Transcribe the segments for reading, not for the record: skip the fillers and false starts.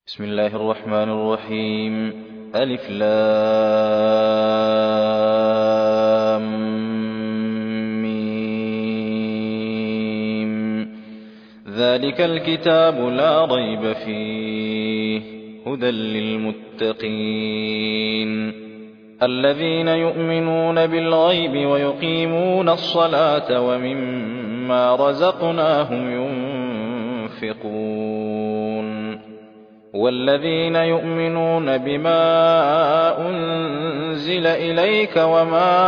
بسم الله الرحمن الرحيم. ألف لام ميم. ذلك الكتاب لا ريب فيه هدى للمتقين الذين يؤمنون بالغيب ويقيمون الصلاة ومما رزقناهم ينفقون والذين يؤمنون بما أنزل إليك وما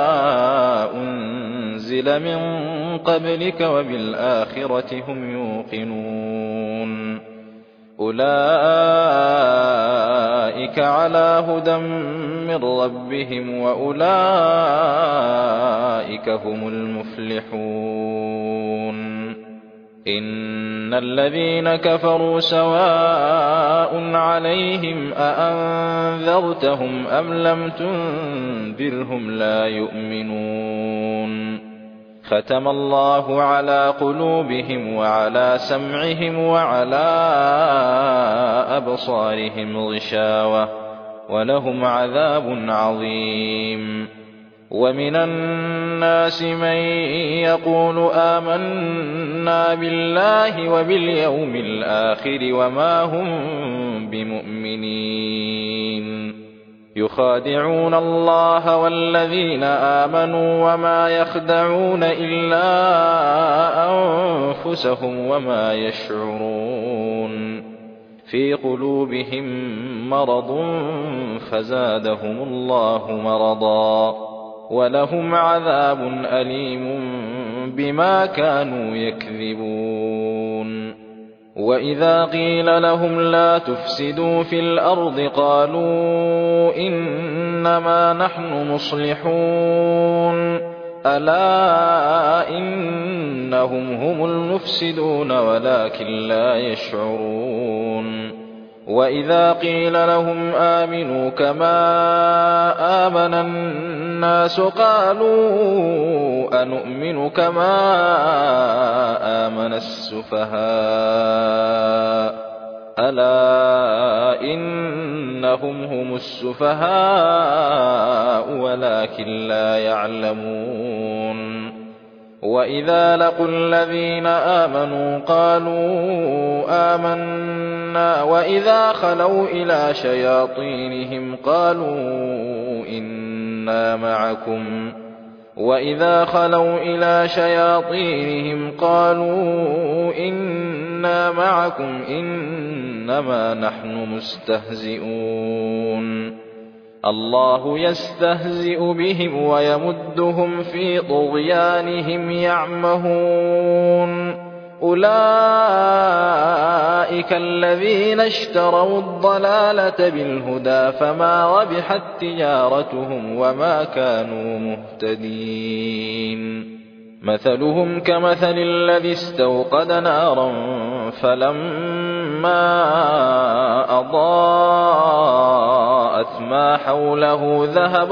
أنزل من قبلك وبالآخرة هم يوقنون أولئك على هدى من ربهم وأولئك هم المفلحون إن الذين كفروا سواء عليهم أأنذرتهم أم لم تنذرهم لا يؤمنون ختم الله على قلوبهم وعلى سمعهم وعلى أبصارهم غشاوة ولهم عذاب عظيم ومن الناس من يقول آمنا بالله وباليوم الآخر وما هم بمؤمنين يخادعون الله والذين آمنوا وما يخدعون إلا أنفسهم وما يشعرون في قلوبهم مرض فزادهم الله مرضا ولهم عذاب أليم بما كانوا يكذبون وإذا قيل لهم لا تفسدوا في الأرض قالوا إنما نحن مصلحون ألا إنهم هم المفسدون ولكن لا يشعرون وإذا قيل لهم آمنوا كما آمن الناس قالوا أنؤمن كما آمن السفهاء ألا إنهم هم السفهاء ولكن لا يعلمون وإذا لقوا الذين آمنوا قالوا آمنا وإذا خلوا إلى شياطينهم قالوا إنا معكم إنما نحن مستهزئون الله يستهزئ بهم ويمدهم في طغيانهم يعمهون أولئك الذين اشتروا الضلالة بالهدى فما ربحت تجارتهم وما كانوا مهتدين مثلهم كمثل الذي استوقد نارا فلما أضاءت ما حوله ذهب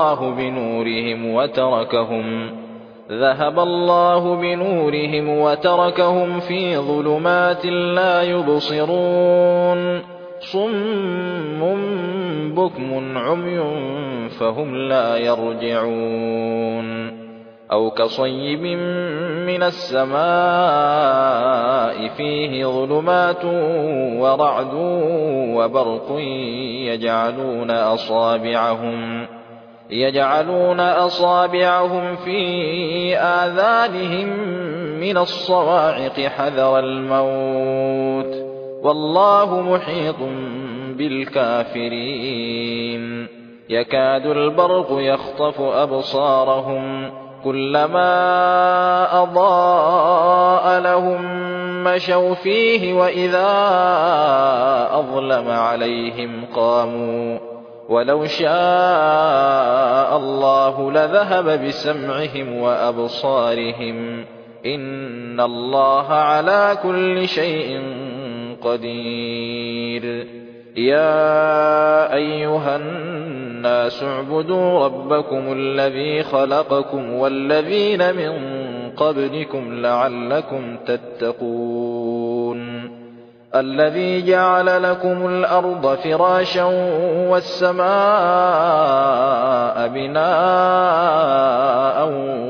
الله بنورهم وتركهم في ظلمات لا يبصرون صم بكم عمي فهم لا يرجعون أو كصيب من السماء فيه ظلمات ورعد وبرق يجعلون أصابعهم في آذانهم من الصواعق حذر الموت والله محيط بالكافرين يكاد البرق يخطف أبصارهم كلما أضاء لهم مشوا فيه وإذا أظلم عليهم قاموا ولو شاء الله لذهب بسمعهم وأبصارهم إن الله على كل شيء قدير يا أيها الناس اعبدوا ربكم الذي خلقكم والذين من قبلكم لعلكم تتقون الذي جعل لكم الأرض فراشا والسماء بناء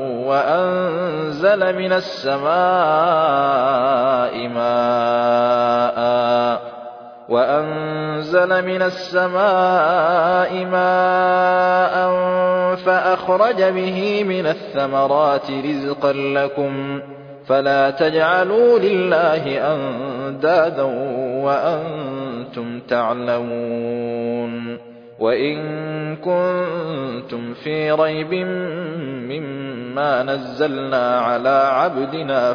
وأنزل من السماء ماء فأخرج به من الثمرات رزقا لكم فلا تجعلوا لله أندادا وأنتم تعلمون وإن كنتم في ريب مما نزلنا على عبدنا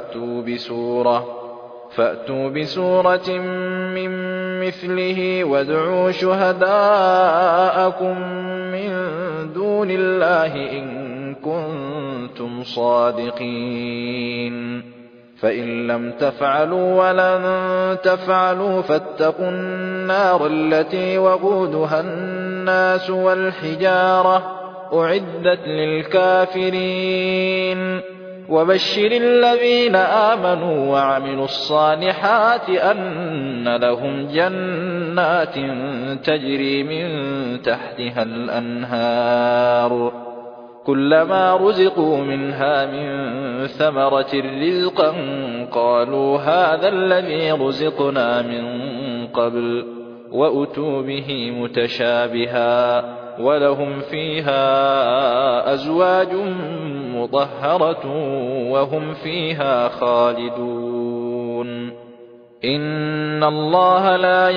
فأتوا بسورة من مثله وادعوا شهداءكم من دون الله إن كنتم صادقين فإن لم تفعلوا ولن تفعلوا فاتقوا النار التي وقودها الناس والحجارة أعدت للكافرين وبشر الذين آمنوا وعملوا الصالحات أن لهم جنات تجري من تحتها الأنهار كلما رزقوا منها من ثمرة رزقا قالوا هذا الذي رزقنا من قبل وأتوا به متشابها ولهم فيها أزواج مطهرة وهم فيها خالدون إن الله لا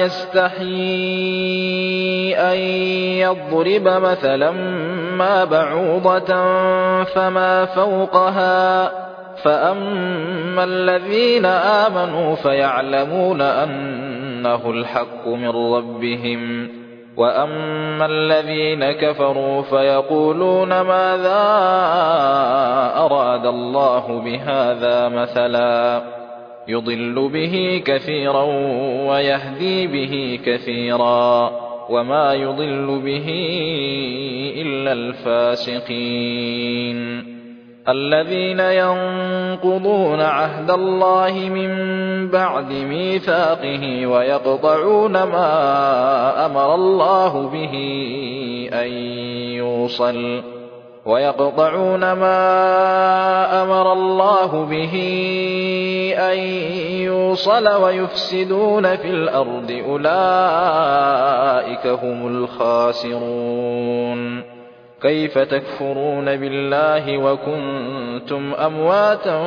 يستحيي أن يضرب مثلا ما بعوضة فما فوقها فأما الذين آمنوا فيعلمون أنه الحق من ربهم وأما الذين كفروا فيقولون ماذا أراد الله بهذا مثلا يضل به كثيرا ويهدي به كثيرا وما يضل به إلا الفاسقين الذين ينقضون عهد الله من بعد ميثاقه ويقطعون ما أمر الله به أن يوصل ويفسدون في الأرض أولئك هم الخاسرون كيف تكفرون بالله وكنتم أمواتا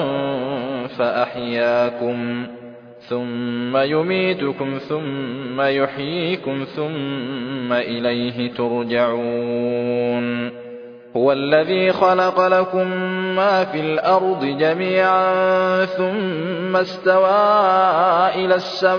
فأحياكم ثم يميتكم ثم يحييكم ثم إليه ترجعون هو الذي خلق لكم ما في الأرض جميعا ثم استوى إلى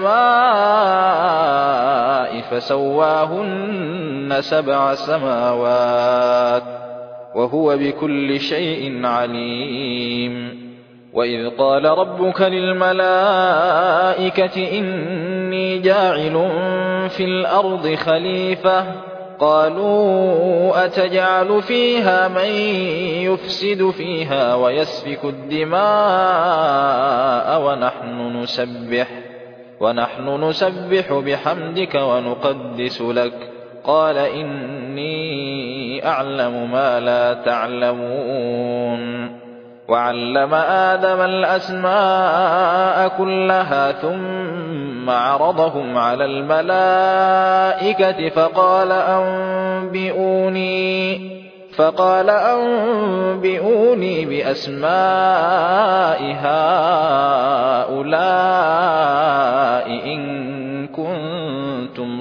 السماء فسواهن 7 سماوات وهو بكل شيء عليم وإذ قال ربك للملائكة إني جاعل في الأرض خليفة قالوا أتجعل فيها من يفسد فيها ويسفك الدماء ونحن نسبح بحمدك ونقدس لك قال إني أعلم ما لا تعلمون وعلم آدم الأسماء كلها ثم عرضهم على الملائكة فقال أنبئوني بأسماء هؤلاء إن كنتم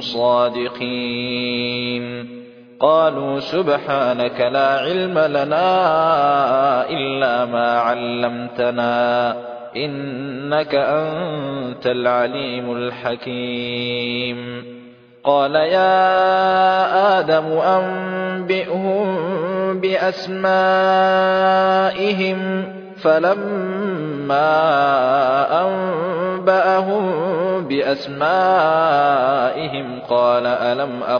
صادقين قالوا سبحانك لا علم لنا إلا ما علمتنا إنك أنت العليم الحكيم قال يا آدم أنبئهم بأسمائهم فلما أنبأهم بأسمائهم قال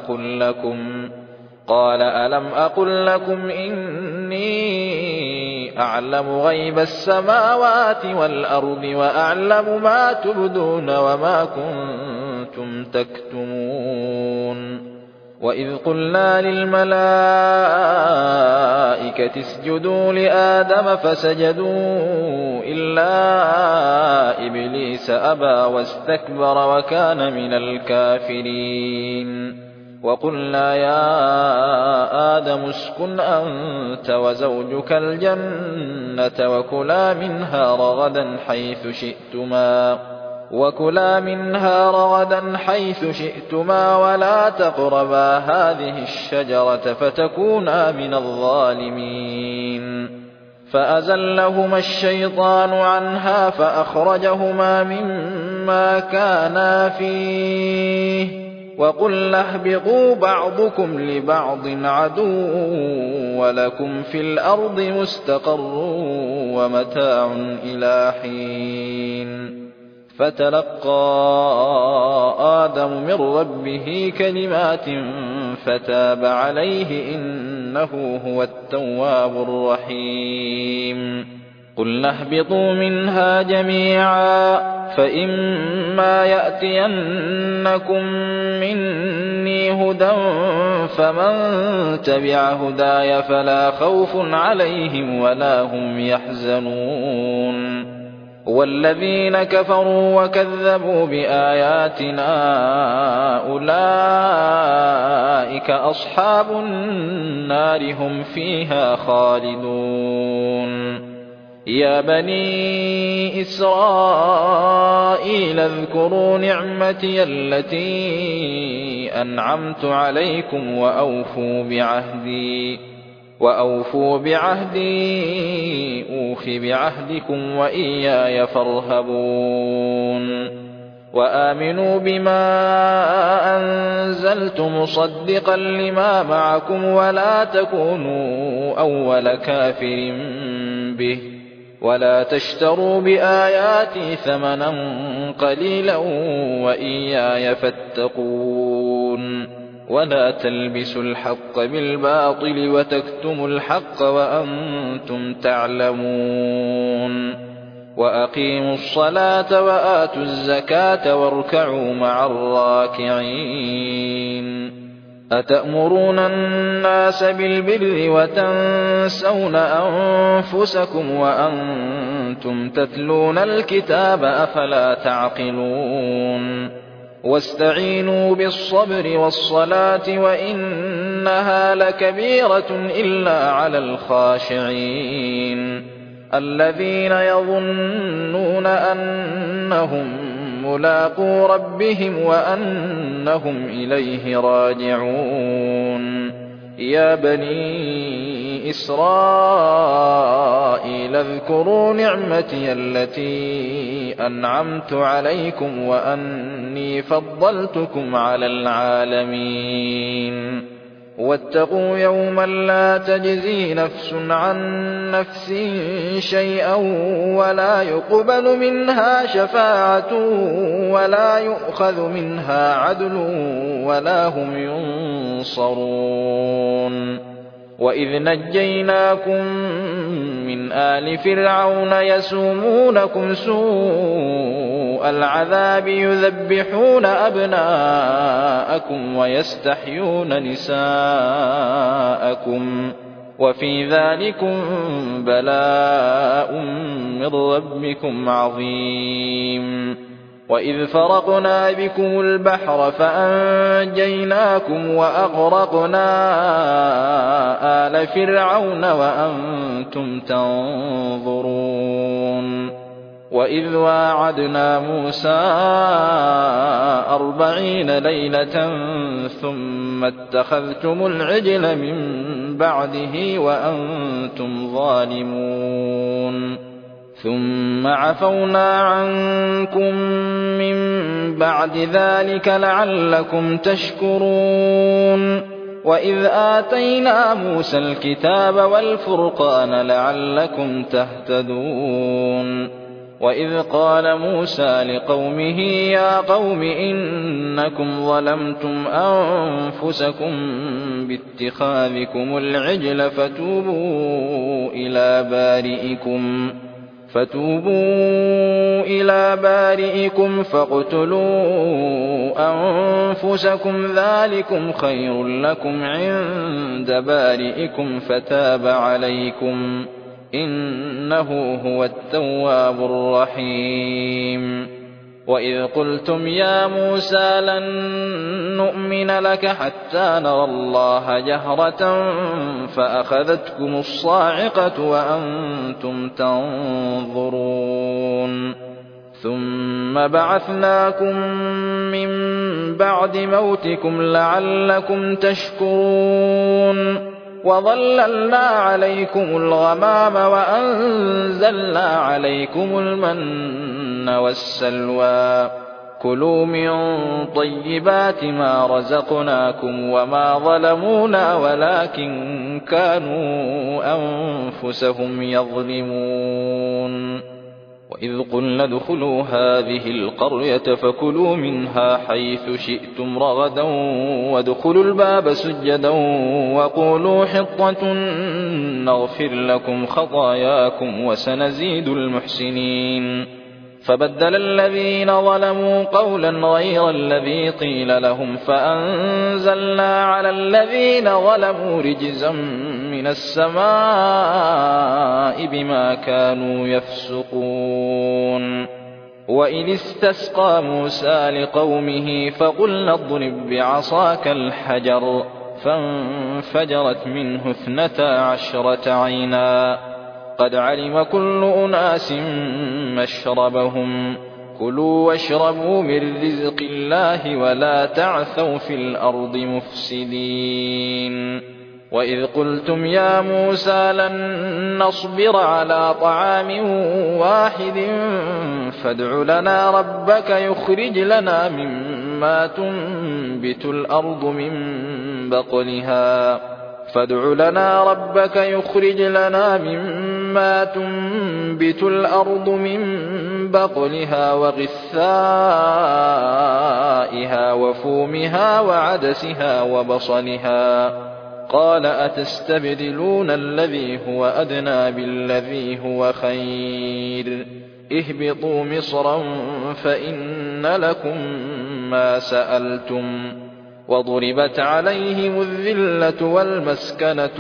ألم أقل لكم إني أعلم غيب السماوات والأرض وأعلم ما تبدون وما كنتم تكتمون وإذ قلنا للملائكة اسجدوا لآدم فسجدوا إلا إبليس أبى واستكبر وكان من الكافرين وقلنا يا آدم اسكن أنت وزوجك الجنة وكلا منها رغدا حيث شئتما ولا تقربا هذه الشجرة فتكونا من الظالمين فأزلهما الشيطان عنها فأخرجهما مما كانا فيه وقلنا اهبطوا بعضكم لبعض عدو ولكم في الأرض مستقر ومتاع إلى حين فتلقى آدم من ربه كلمات فتاب عليه إنه هو التواب الرحيم قلنا اهبطوا منها جميعا فإما يأتينكم مني هدى فمن تبع هداي فلا خوف عليهم ولا هم يحزنون والذين كفروا وكذبوا بآياتنا أولئك أصحاب النار هم فيها خالدون يا بني إسرائيل اذكروا نعمتي التي أنعمت عليكم وأوفوا بعهدي أوف بعهدكم وإياي فارهبون وآمنوا بما أنزلت مصدقا لما معكم ولا تكونوا أول كافر به ولا تشتروا بآياتي ثمنا قليلا وإياي فاتقون ولا تلبسوا الحق بالباطل وتكتموا الحق وأنتم تعلمون وأقيموا الصلاة وآتوا الزكاة واركعوا مع الراكعين أتأمرون الناس بالبر وتنسون أنفسكم وأنتم تتلون الكتاب أفلا تعقلون واستعينوا بالصبر والصلاة وإنها لكبيرة إلا على الخاشعين الذين يظنون أنهم ملاقو ربهم وأنهم إليه راجعون يا بني إسرائيل اذكروا نعمتي التي أنعمت عليكم وأني فضلتكم على العالمين واتقوا يوما لا تجزي نفس عن نفس شيئا ولا يقبل منها شفاعة ولا يؤخذ منها عدل ولا هم ينصرون وإذ نجيناكم من آل فرعون يسومونكم سوء العذاب يذبحون أبناءكم ويستحيون نساءكم وفي ذلكم بلاء من ربكم عظيم وإذ فرقنا بكم البحر فأنجيناكم وأغرقنا آل فرعون وأنتم تنظرون وإذ واعدنا موسى 40 ليلة ثم اتخذتم العجل من بعده وأنتم ظالمون ثم عفونا عنكم من بعد ذلك لعلكم تشكرون وإذ آتينا موسى الكتاب والفرقان لعلكم تهتدون وإذ قال موسى لقومه يا قوم إنكم ظلمتم أنفسكم باتخاذكم العجل فتوبوا إلى بارئكم فاقتلوا أنفسكم ذلكم خير لكم عند بارئكم فتاب عليكم إنه هو التواب الرحيم وإذ قلتم يا موسى لن نؤمن لك حتى نرى الله جهرة فأخذتكم الصاعقة وأنتم تنظرون ثم بعثناكم من بعد موتكم لعلكم تشكرون وظللنا عليكم الغمام وأنزلنا عليكم المن والسلوى كلوا من طيبات ما رزقناكم وما ظلمونا ولكن كانوا أنفسهم يظلمون وإذ قلنا ادخلوا هذه القرية فكلوا منها حيث شئتم رغدا وادخلوا الباب سجدا وقولوا حطة نغفر لكم خطاياكم وسنزيد المحسنين فبدل الذين ظلموا قولا غير الذي قيل لهم فأنزلنا على الذين ظلموا رجزا من السماء بما كانوا يفسقون وإذ استسقى موسى لقومه فقلنا اضرب بعصاك الحجر فانفجرت منه 12 عينا قد علم كل أناس مشربهم كلوا واشربوا من رزق الله ولا تعثوا في الأرض مفسدين وإذ قلتم يا موسى لن نصبر على طعام واحد فادع لنا ربك يخرج لنا مما تنبت الأرض من بقلها وغثائها وفومها وعدسها وبصلها قال أتستبدلون الذي هو أدنى بالذي هو خير اهبطوا مصرا فإن لكم ما سألتم وضربت عليهم الذلة والمسكنة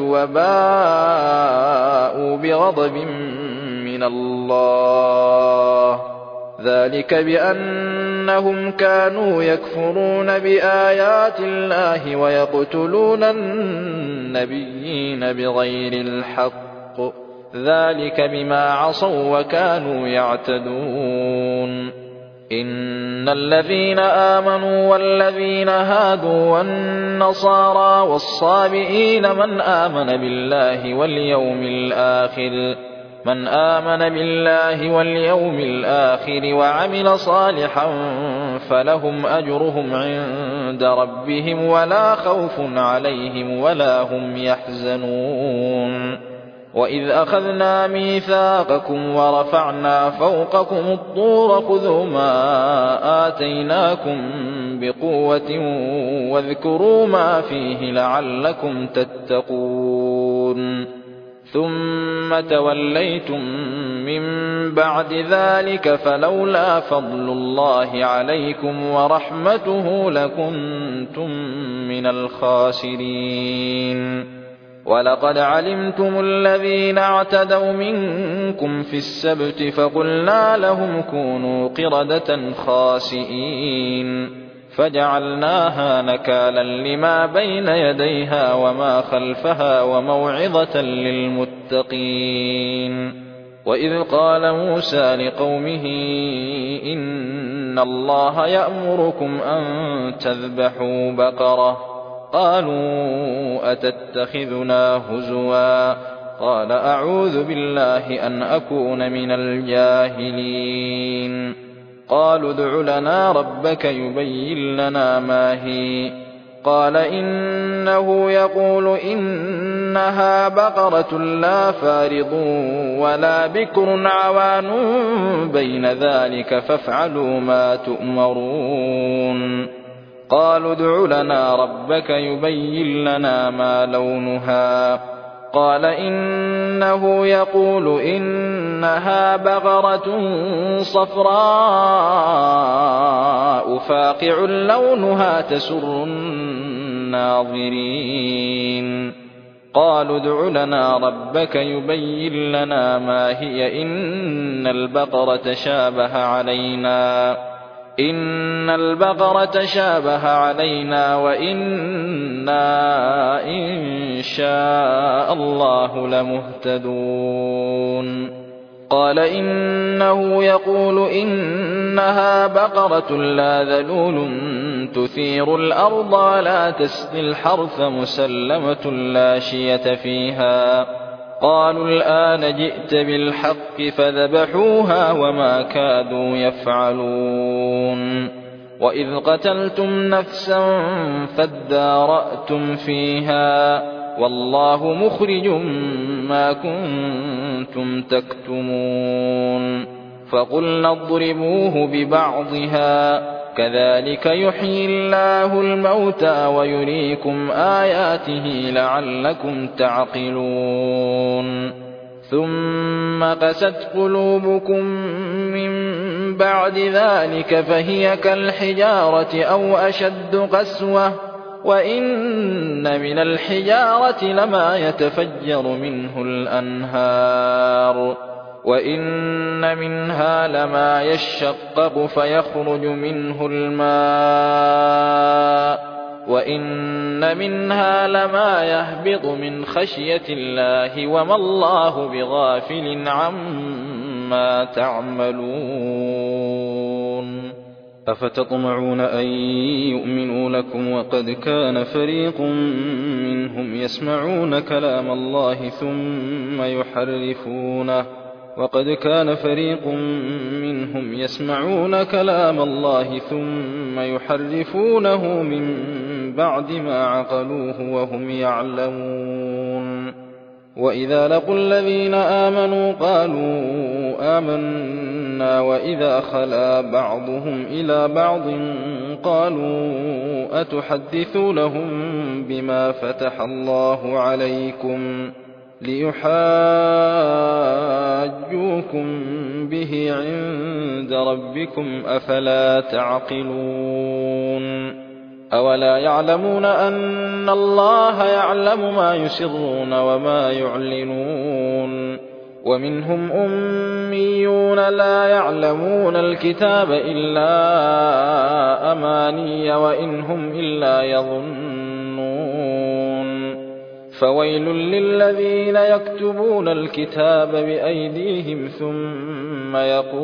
وباءوا بغضب من الله ذلك بأنهم كانوا يكفرون بآيات الله ويقتلون النبيين بغير الحق ذلك بما عصوا وكانوا يعتدون إن الذين آمنوا والذين هادوا والنصارى والصابئين من آمن بالله واليوم الآخر وعمل صالحا فلهم أجرهم عند ربهم ولا خوف عليهم ولا هم يحزنون وإذ أخذنا ميثاقكم ورفعنا فوقكم الطور خذوا ما آتيناكم بقوة واذكروا ما فيه لعلكم تتقون ثم توليتم من بعد ذلك فلولا فضل الله عليكم ورحمته لكنتم من الخاسرين ولقد علمتم الذين اعتدوا منكم في السبت فقلنا لهم كونوا قردة خاسئين فجعلناها نكالا لما بين يديها وما خلفها وموعظة للمتقين وإذ قال موسى لقومه إن الله يأمركم أن تذبحوا بقرة قالوا أتتخذنا هزوا قال أعوذ بالله أن أكون من الجاهلين قالوا ادع لنا ربك يبين لنا ما هي قال إنه يقول إنها بقرة لا فارض ولا بكر عوان بين ذلك فافعلوا ما تؤمرون قالوا ادع لنا ربك يبين لنا ما لونها قال إنه يقول إنها بقرة صفراء فاقع لونها تسر الناظرين قالوا ادع لنا ربك يبين لنا ما هي إن البقرة شابه علينا وإنا إن شاء الله لمهتدون قال إنه يقول إنها بقرة لا ذلول تثير الأرض ولا تسقي الحرث مسلمة لا شية فيها قالوا الآن جئت بالحق فذبحوها وما كادوا يفعلون وإذ قتلتم نفسا فادارأتم فيها والله مخرج ما كنتم تكتمون فقلنا اضربوه ببعضها كذلك يحيي الله الموتى ويريكم آياته لعلكم تعقلون ثم قست قلوبكم من بعد ذلك فهي كالحجارة أو أشد قسوة وإن من الحجارة لما يتفجر منه الأنهار وإن منها لما يشقق فيخرج منه الماء وإن منها لما يهبط من خشية الله وما الله بغافل عما تعملون أفتطمعون أن يؤمنوا لكم وقد كان فريق منهم يسمعون كلام الله ثم يحرفونه من بعد ما عقلوه وهم يعلمون وإذا لقوا الذين آمنوا قالوا آمنا وإذا خلا بعضهم إلى بعض قالوا أتحدثونهم بما فتح الله عليكم ليحاجوكم به عند ربكم أفلا تعقلون أولا يعلمون أن الله يعلم ما يسرون وما يعلنون ومنهم أميون لا يعلمون الكتاب إلا أماني وإن هم إلا يظنون فويل للذين يكتبون الكتاب بأيديهم ثم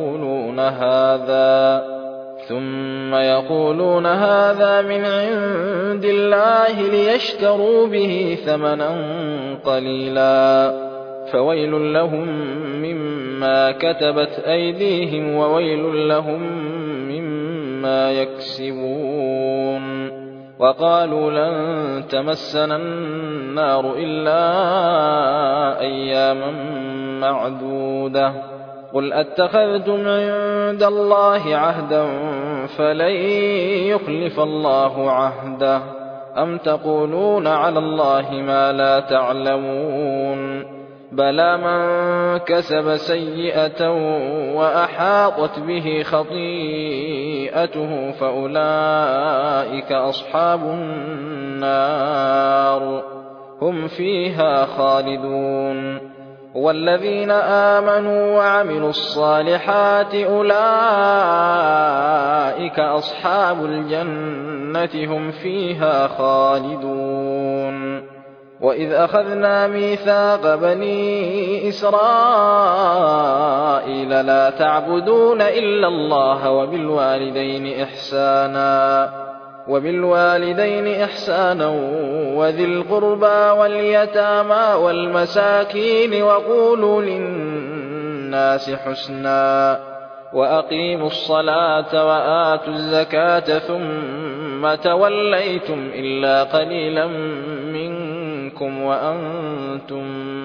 يقولون هذا من عند الله ليشتروا به ثمنا قليلا فويل لهم مما كتبت أيديهم وويل لهم مما يكسبون وقالوا لن تمسنا النار إلا أياما معدودة قل أتخذتم عند الله عهدا فلن يخلف الله عهده أم تقولون على الله ما لا تعلمون بلى من كسب سيئة وأحاطت به خطيئته فأولئك أصحاب النار هم فيها خالدون والذين آمنوا وعملوا الصالحات أولئك أصحاب الجنة هم فيها خالدون وإذ أخذنا ميثاق بني إسرائيل لا تعبدون إلا الله وبالوالدين إحسانا وذي القربى واليتامى والمساكين وقولوا للناس حسنا وأقيموا الصلاة وآتوا الزكاة ثم توليتم إلا قليلا منكم وأنتم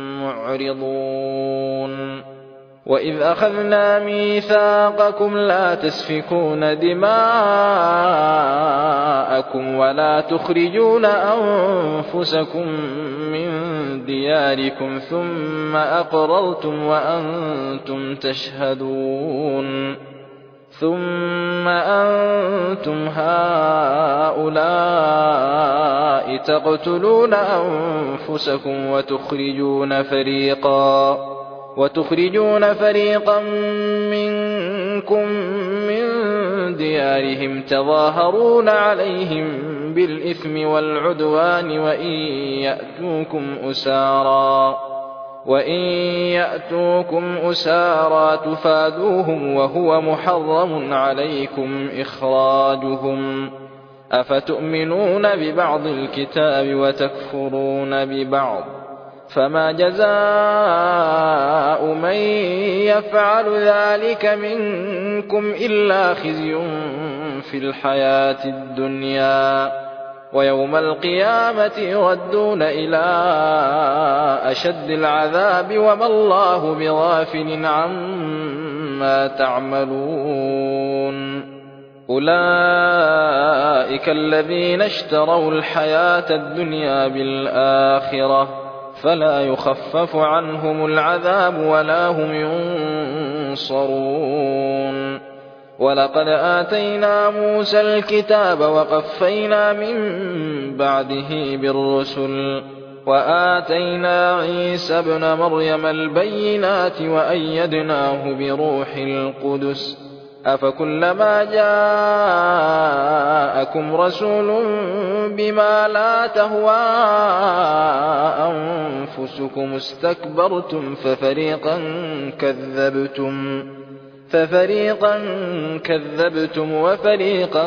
معرضون وإذ أخذنا ميثاقكم لا تسفكون دماءكم ولا تخرجون أنفسكم من دياركم ثم أقررتم وأنتم تشهدون ثم أنتم هؤلاء تقتلون أنفسكم وتخرجون فريقا منكم من ديارهم تظاهرون عليهم بالإثم والعدوان وإن يأتوكم أسارى تفادوهم وهو محرم عليكم إخراجهم أفتؤمنون ببعض الكتاب وتكفرون ببعض فما جزاء من يفعل ذلك منكم إلا خزي في الحياة الدنيا ويوم القيامة يردون إلى أشد العذاب وما الله بغافل عما تعملون أولئك الذين اشتروا الحياة الدنيا بالآخرة فلا يخفف عنهم العذاب ولا هم ينصرون ولقد آتينا موسى الكتاب وقفينا من بعده بالرسل وآتينا عيسى ابن مريم البينات وأيدناه بروح القدس أفكلما جاءكم رسول بما لا تهوى أنفسكم استكبرتم ففريقا كذبتم وفريقا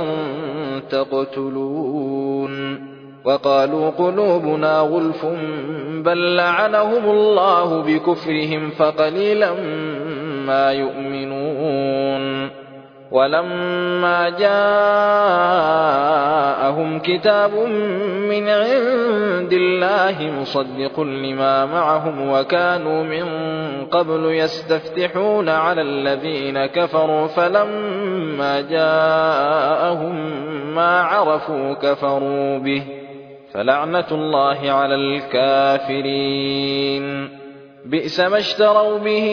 تقتلون وقالوا قلوبنا غلف بل لعنهم الله بكفرهم فقليلا ما يؤمنون ولما جاءهم كتاب من عند الله مصدق لما معهم وكانوا من قبل يستفتحون على الذين كفروا فلما جاءهم ما عرفوا كفروا به فلعنة الله على الكافرين بئس ما اشتروا به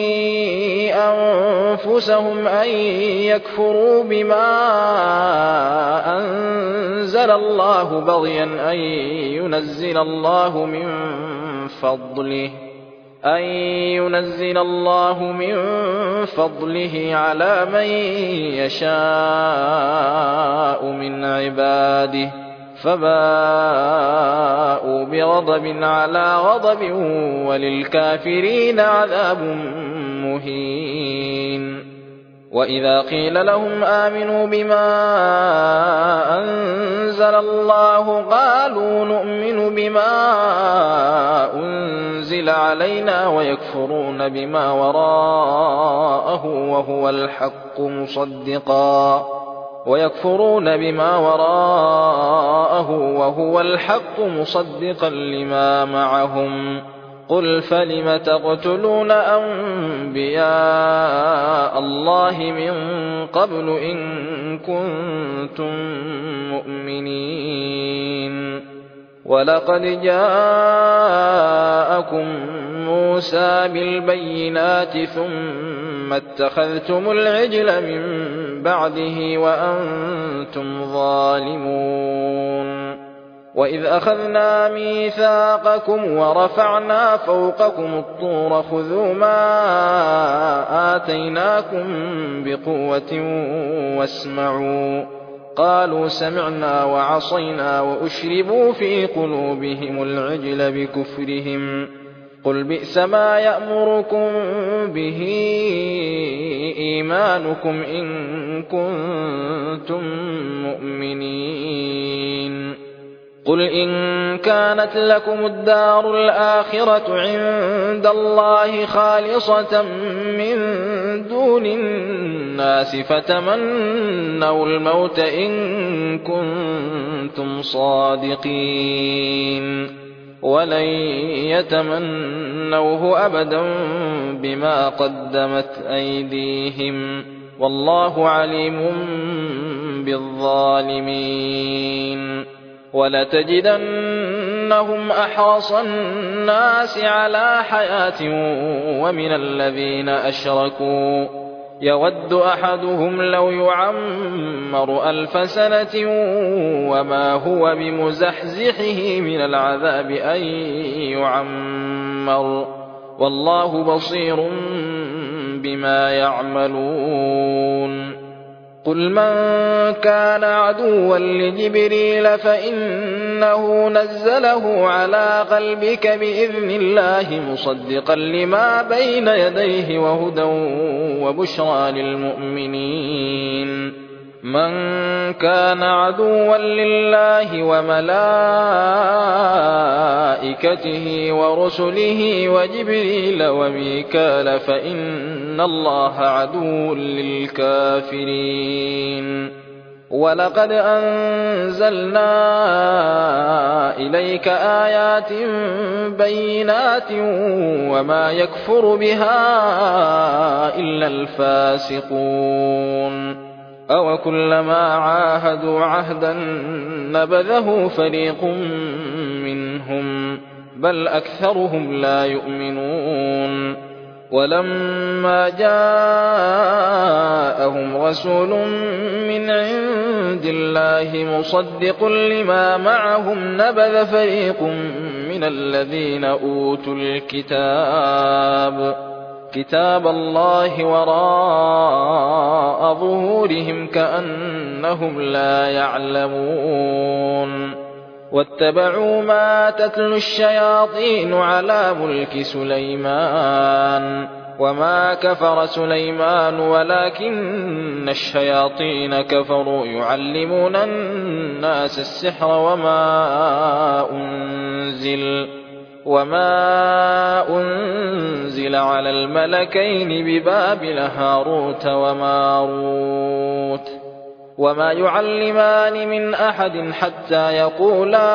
أنفسهم أن يكفروا بما أنزل الله بغيا أن ينزل الله من فضله على من يشاء من عباده فباءوا بغضب على غضب وللكافرين عذاب مهين وإذا قيل لهم آمنوا بما أنزل الله قالوا نؤمن بما أنزل علينا ويكفرون بما وراءه وهو الحق مصدقا لما معهم قل فلم تقتلون أنبياء الله من قبل إن كنتم مؤمنين ولقد جاءكم موسى بالبينات ثم اتخذتم العجل من بعده وأنتم ظالمون وإذ أخذنا ميثاقكم ورفعنا فوقكم الطور خذوا ما آتيناكم بقوة واسمعوا قالوا سمعنا وعصينا وأشربوا في قلوبهم العجل بكفرهم قل بئس ما يأمركم به إيمانكم إن كنتم مؤمنين قل إن كانت لكم الدار الآخرة عند الله خالصة من دون الناس فتمنوا الموت إن كنتم صادقين ولن يتمنوه أبدا بما قدمت أيديهم والله عليم بالظالمين ولتجدنهم أحرص الناس على حياة ومن الذين أشركوا يود أحدهم لو يعمر 1000 سنة وما هو بمزحزحه من العذاب أن يعمر والله بصير بما يعملون قل من كان عدوا لجبريل فإنه نزله على قلبك بإذن الله مصدقا لما بين يديه وهدى وبشرى للمؤمنين من كان عدوا لله وملائكته ورسله وجبريل وميكال فإن الله عدو للكافرين ولقد أنزلنا إليك آيات بينات وما يكفر بها إلا الفاسقون أو كلما عاهدوا عهدا نبذه فريق منهم بل أكثرهم لا يؤمنون ولما جاءهم رسول من عند الله مصدق لما معهم نبذ فريق من الذين أوتوا كتاب الله وراء ظهورهم كأنهم لا يعلمون واتبعوا ما تتلو الشياطين على ملك سليمان وما كفر سليمان ولكن الشياطين كفروا يعلمون الناس السحر وما أنزل على الملكين ببابل هاروت وماروت وما يعلمان من أحد حتى يقولا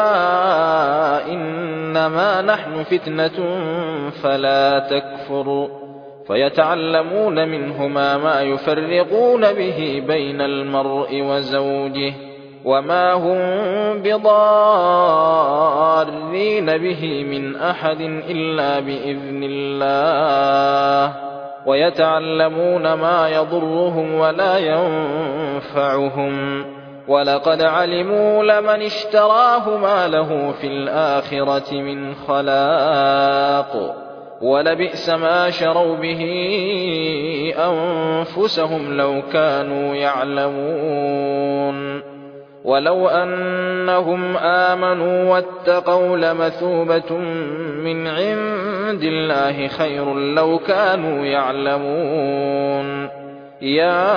إنما نحن فتنة فلا تكفر فيتعلمون منهما ما يفرقون به بين المرء وزوجه وما هم بضارين به من أحد إلا بإذن الله ويتعلمون ما يضرهم ولا ينفعهم ولقد علموا لمن اشتراه ما له في الآخرة من خلاق ولبئس ما شروا به أنفسهم لو كانوا يعلمون ولو أنهم آمنوا واتقوا لمثوبة من عند الله خير لو كانوا يعلمون يا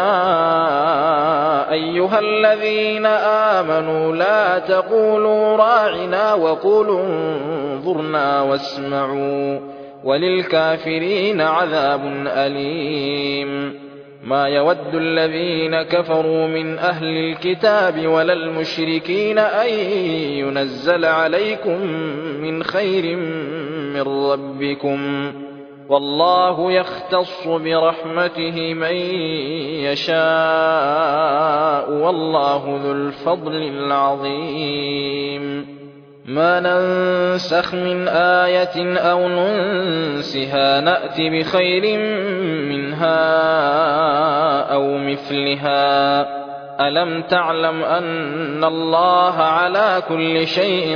أيها الذين آمنوا لا تقولوا راعنا وقولوا انظرنا واسمعوا وللكافرين عذاب أليم ما يود الذين كفروا من أهل الكتاب ولا المشركين أن ينزل عليكم من خير من ربكم والله يختص برحمته من يشاء والله ذو الفضل العظيم ما ننسخ من آية أو ننسها نأت بخير منها أو مثلها ألم تعلم أن الله على كل شيء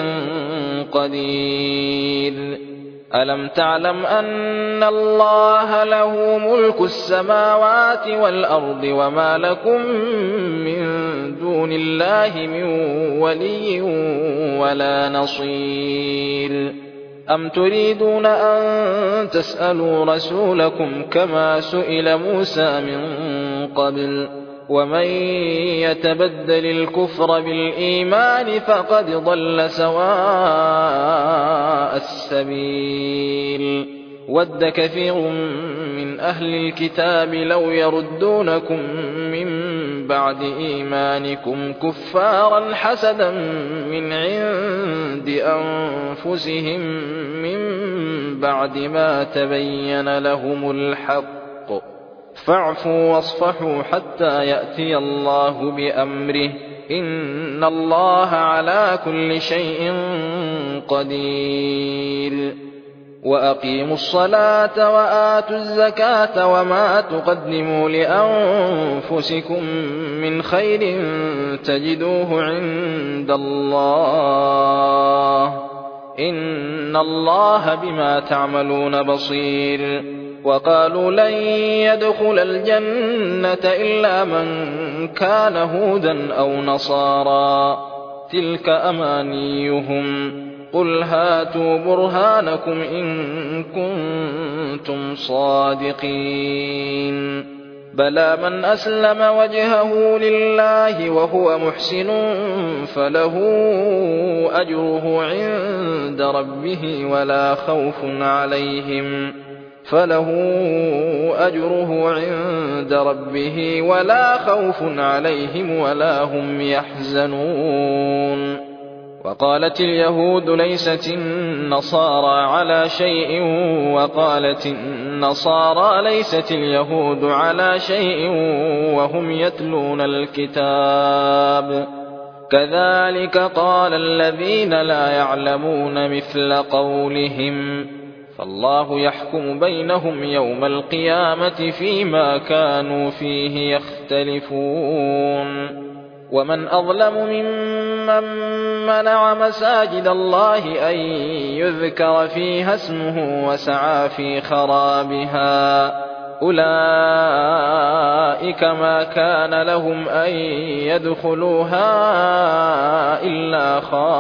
قدير ألم تعلم أن الله له ملك السماوات والأرض وما لكم من دون الله من ولي ولا نصير أم تريدون أن تسألوا رسولكم كما سئل موسى من قبل ومن يتبدل الكفر بالإيمان فقد ضل سواء السبيل وَدَّ كَثِيرٌ مِّنْ أَهْلِ الْكِتَابِ لَوْ يَرُدُّونَكُم مِّن بَعْدِ إِيمَانِكُمْ كُفَّارًا حَسَدًا مِّنْ عِندِ أَنفُسِهِم مِّن بَعْدِ مَا تَبَيَّنَ لَهُمُ الْحَقُّ ۖ فَاعْفُوا وَاصْفَحُوا حَتَّىٰ يَأْتِيَ اللَّهُ بِأَمْرِهِ ۗ إِنَّ اللَّهَ عَلَىٰ كُلِّ شَيْءٍ قَدِيرٌ. وَأَقِيمُوا الصَّلَاةَ وَآتُوا الزَّكَاةَ وَمَا تُقَدِّمُوا لِأَنفُسِكُم مِّنْ خَيْرٍ تَجِدُوهُ عِندَ اللَّهِ ۗ إِنَّ اللَّهَ بِمَا تَعْمَلُونَ بَصِيرٌ. وَقَالُوا لَن يَدْخُلَ الْجَنَّةَ إِلَّا مَن كَانَ هُودًا أَوْ نَصَارَىٰ ۗ تِلْكَ أَمَانِيُّهُمْ ۗ قُلْ هَاتُوا بُرْهَانَكُمْ إِن كُنتُمْ صَادِقِينَ. بَلَىٰ مَنْ أَسْلَمَ وَجْهَهُ لِلَّهِ وَهُوَ مُحْسِنٌ فَلَهُ أَجْرُهُ عِندَ رَبِّهِ وَلَا خَوْفٌ عَلَيْهِمْ وَلَا هُمْ يَحْزَنُونَ. وَقَالَتِ الْيَهُودُ لَيْسَتِ النَّصَارَىٰ عَلَىٰ شَيْءٍ وَقَالَتِ النَّصَارَىٰ لَيْسَتِ الْيَهُودُ عَلَىٰ شَيْءٍ وَهُمْ يَتْلُونَ الْكِتَابَ ۗ كَذَٰلِكَ قَالَ الَّذِينَ لَا يَعْلَمُونَ مِثْلَ قَوْلِهِمْ ۚ فَاللَّهُ يَحْكُمُ بَيْنَهُمْ يَوْمَ الْقِيَامَةِ فِيمَا كَانُوا فِيهِ يَخْتَلِفُونَ. وَمَنْ أَظْلَمُ مِمَّن مَّنَعَ مَسَاجِدَ اللَّهِ أَن يُذْكَرَ فِيهَا اسْمُهُ وَسَعَىٰ فِي خَرَابِهَا ۚ أُولَٰئِكَ مَا كَانَ لَهُمْ أَن يَدْخُلُوهَا إِلَّا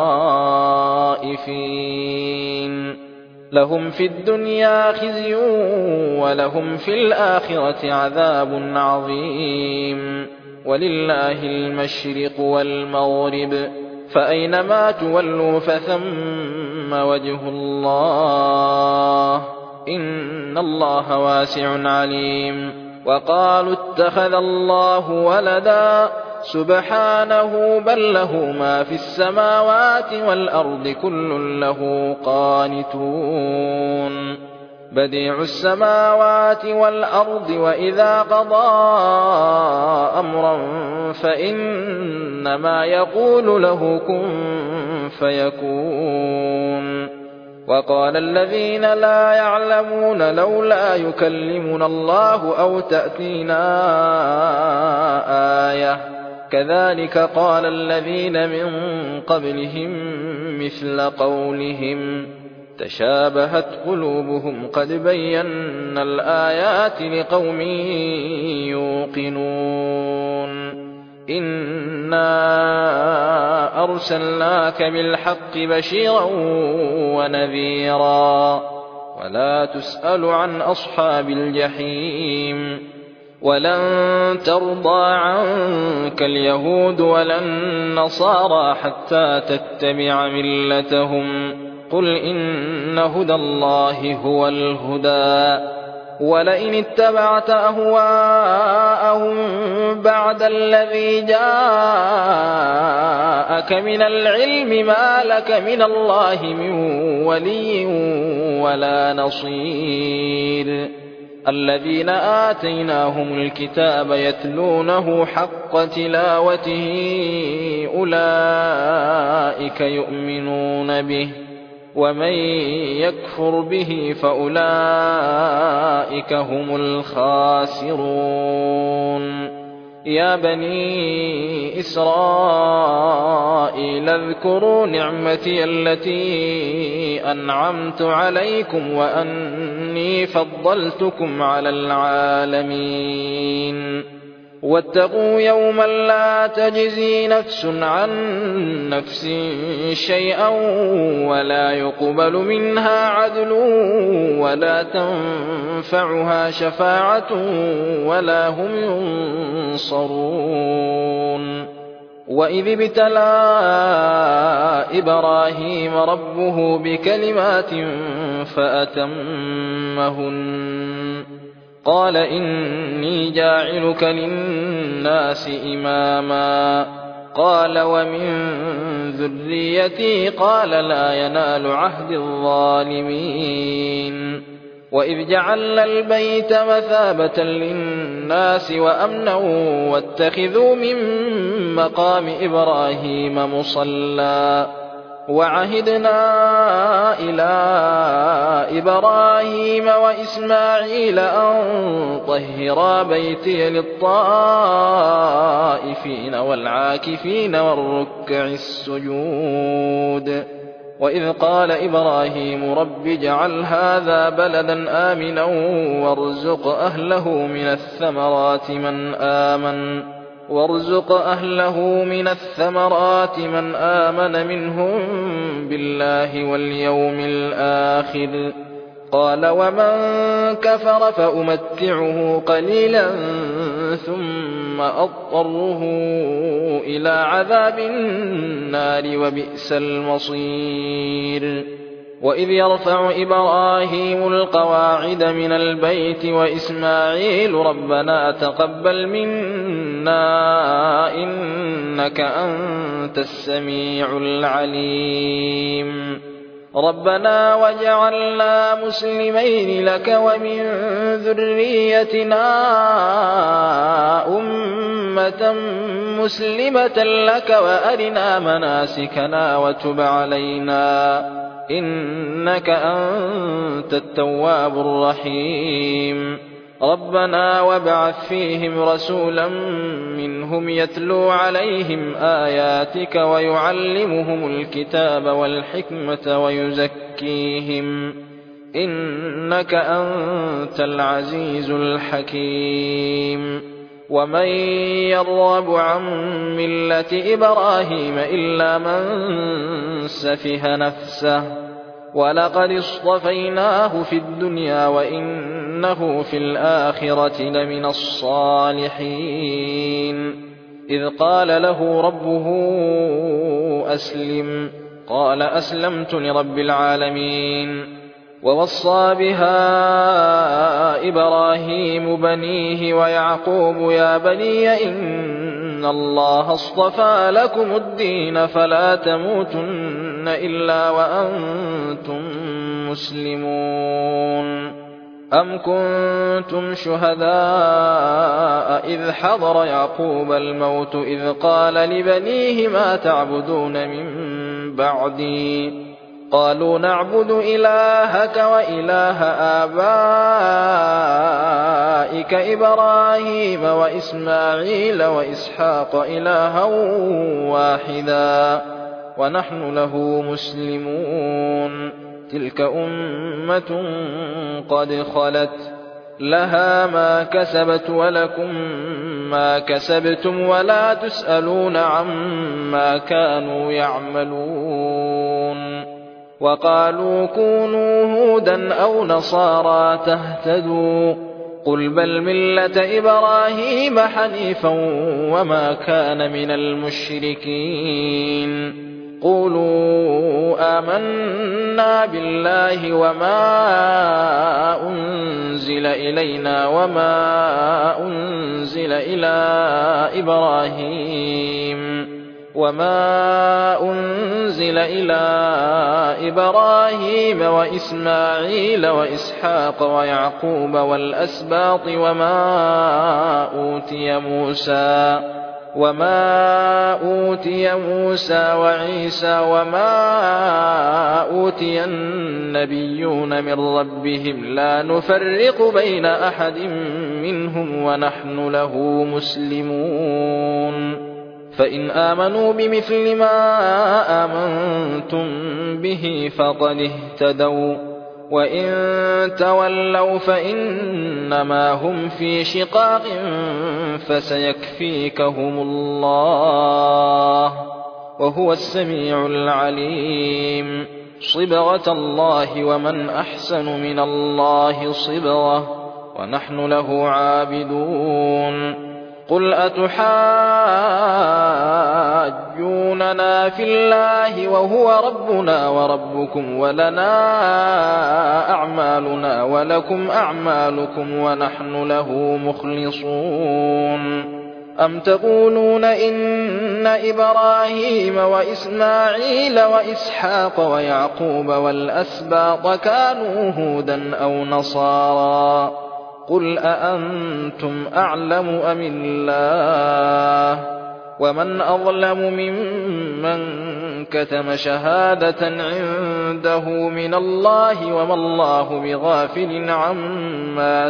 خَائِفِينَ. لَهُمْ فِي الدُّنْيَا خِزْيٌ وَلَهُمْ فِي الْآخِرَةِ عَذَابٌ عَظِيمٌ. وَلِلَّهِ الْمَشْرِقُ وَالْمَغْرِبُ، فَأَيْنَمَا تُوَلُّوا فَثَمَّ وَجْهُ اللَّهِ ۚ إِنَّ اللَّهَ وَاسِعٌ عَلِيمٌ. وَقَالُوا اتَّخَذَ اللَّهُ وَلَدًا، سُبْحَانَهُ بَل لَّهُ مَا فِي السَّمَاوَاتِ وَالْأَرْضِ كُلٌّ لَّهُ قَانِتُونَ. بَدِيعُ السَّمَاوَاتِ وَالْأَرْضِ، وَإِذَا قَضَىٰ أَمْرًا فَإِنَّمَا يَقُولُ لَهُ كُن فَيَكُونُ. وَقَالَ الَّذِينَ لَا يَعْلَمُونَ لَوْلَا يُكَلِّمُنَا اللَّهُ أَوْ تَأْتِينَا آيَةٌ ۗ كَذَٰلِكَ قَالَ الَّذِينَ مِن قَبْلِهِم مِّثْلَ قَوْلِهِمْ ۘ تَشَابَهَتْ قُلُوبُهُمْ ۗ قَدْ بَيَّنَّا الْآيَاتِ لِقَوْمٍ يُوقِنُونَ. إِنَّا أَرْسَلْنَاكَ بِالْحَقِّ بَشِيرًا وَنَذِيرًا، وَلَا تُسْأَلُ عَنْ أَصْحَابِ الْجَحِيمِ. وَلَن تَرْضَىٰ عَنكَ الْيَهُودُ وَلَا النَّصَارَىٰ حَتَّىٰ تَتَّبِعَ مِلَّتَهُمْ ۗ قُلْ إِنَّ هُدَى اللَّهِ هُوَ الْهُدَىٰ ۗ وَلَئِنِ اتَّبَعْتَ أَهْوَاءَهُم بَعْدَ الَّذِي جَاءَكَ مِنَ الْعِلْمِ مَا لَكَ مِنَ اللَّهِ مِن وَلِيٍّ وَلَا نَصِيرٍ. الَّذِينَ آتَيْنَاهُمُ الْكِتَابَ يَتْلُونَهُ حَقَّ تِلَاوَتِهِ أُولَٰئِكَ يُؤْمِنُونَ بِهِ ۗ وَمَن يَكْفُرْ بِهِ فَأُولَٰئِكَ هُمُ الْخَاسِرُونَ. يَا بَنِي إِسْرَائِيلَ اذْكُرُوا نِعْمَتِيَ الَّتِي أَنْعَمْتُ عَلَيْكُمْ وَأَنِّي فَضَّلْتُكُمْ عَلَى الْعَالَمِينَ. وَاتَّقُوا يَوْمًا لَّا تَجْزِي نَفْسٌ عَن نَّفْسٍ شَيْئًا وَلَا يُقْبَلُ مِنْهَا عَدْلٌ وَلَا تَنفَعُهَا شَفَاعَةٌ وَلَا هُمْ يُنصَرُونَ. وَإِذِ ابْتَلَىٰ إِبْرَاهِيمَ رَبُّهُ بِكَلِمَاتٍ فأتمهن قال إني جاعلك للناس إماما قال ومن ذريتي قال لا ينال عهد الظالمين وإذ جعلنا البيت مثابة للناس وأمنا واتخذوا من مقام إبراهيم مصلى وعهدنا إلى إبراهيم وإسماعيل أن طهرا بيتي للطائفين والعاكفين والركع السجود وإذ قال إبراهيم رب اجعل هذا بلدا آمنا وارزق أهله من الثمرات من آمن منهم بالله واليوم الآخر قال ومن كفر فأمتعه قليلا ثم أضطره إلى عذاب النار وبئس المصير وإذ يرفع إبراهيم القواعد من البيت وإسماعيل ربنا تقبل منا إنك أنت السميع العليم ربنا وجعلنا مسلمين لك ومن ذريتنا أمة مسلمة لك وأرنا مناسكنا وتب علينا إنك أنت التواب الرحيم ربنا وابعث فيهم رسولا منهم يتلو عليهم آياتك ويعلمهم الكتاب والحكمة ويزكيهم إنك أنت العزيز الحكيم ومن يرغب عن ملة إبراهيم إلا من سفه نفسه ولقد اصطفيناه في الدنيا وإنه في الآخرة لمن الصالحين إذ قال له ربه أسلم قال أسلمت لرب العالمين ووصى بها إبراهيم بنيه ويعقوب يا بني إن الله اصطفى لكم الدين فلا تموتن إلا وأنتم مسلمون أم كنتم شهداء إذ حضر يعقوب الموت إذ قال لبنيه ما تعبدون من بعدي قالوا نعبد إلهك وإله آبائك إبراهيم وإسماعيل وإسحاق إلها واحدا ونحن له مسلمون تلك أمة قد خلت لها ما كسبت ولكم ما كسبتم ولا تسألون عما كانوا يعملون وقالوا كونوا هودا أو نصارى تهتدوا قل بل ملة إبراهيم حنيفا وما كان من المشركين قولوا آمنا بالله وما أنزل إلينا وما أنزل إلى إبراهيم وإسماعيل وإسحاق ويعقوب والأسباط وما أوتي موسى وعيسى وما أوتي النبيون من ربهم لا نفرق بين أحد منهم ونحن له مسلمون فإن آمنوا بمثل ما آمنتم به فقد اهتدوا وإن تولوا فإنما هم في شقاق فسيكفيكهم الله وهو السميع العليم صبغة الله ومن أحسن من الله صبغة ونحن له عابدون قل أتحاجوننا في الله وهو ربنا وربكم ولنا أعمالنا ولكم أعمالكم ونحن له مخلصون أم تقولون إن إبراهيم وإسماعيل وإسحاق ويعقوب والأسباط كانوا هودا أو نصارى قل أأنتم أعلم أم الله ومن أظلم ممن كتم شهادة عنده من الله وما الله بغافل عما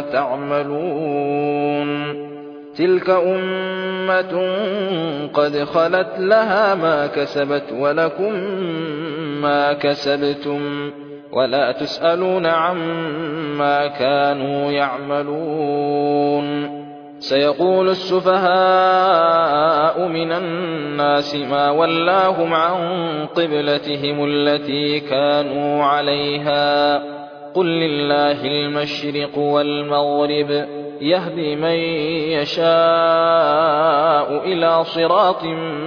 تعملون تلك أمة قد خلت لها ما كسبت ولكم ما كسبتم ولا تسألون عما كانوا يعملون سيقول السفهاء من الناس ما ولاهم عن قبلتهم التي كانوا عليها قل لله المشرق والمغرب يهدي من يشاء إلى صراط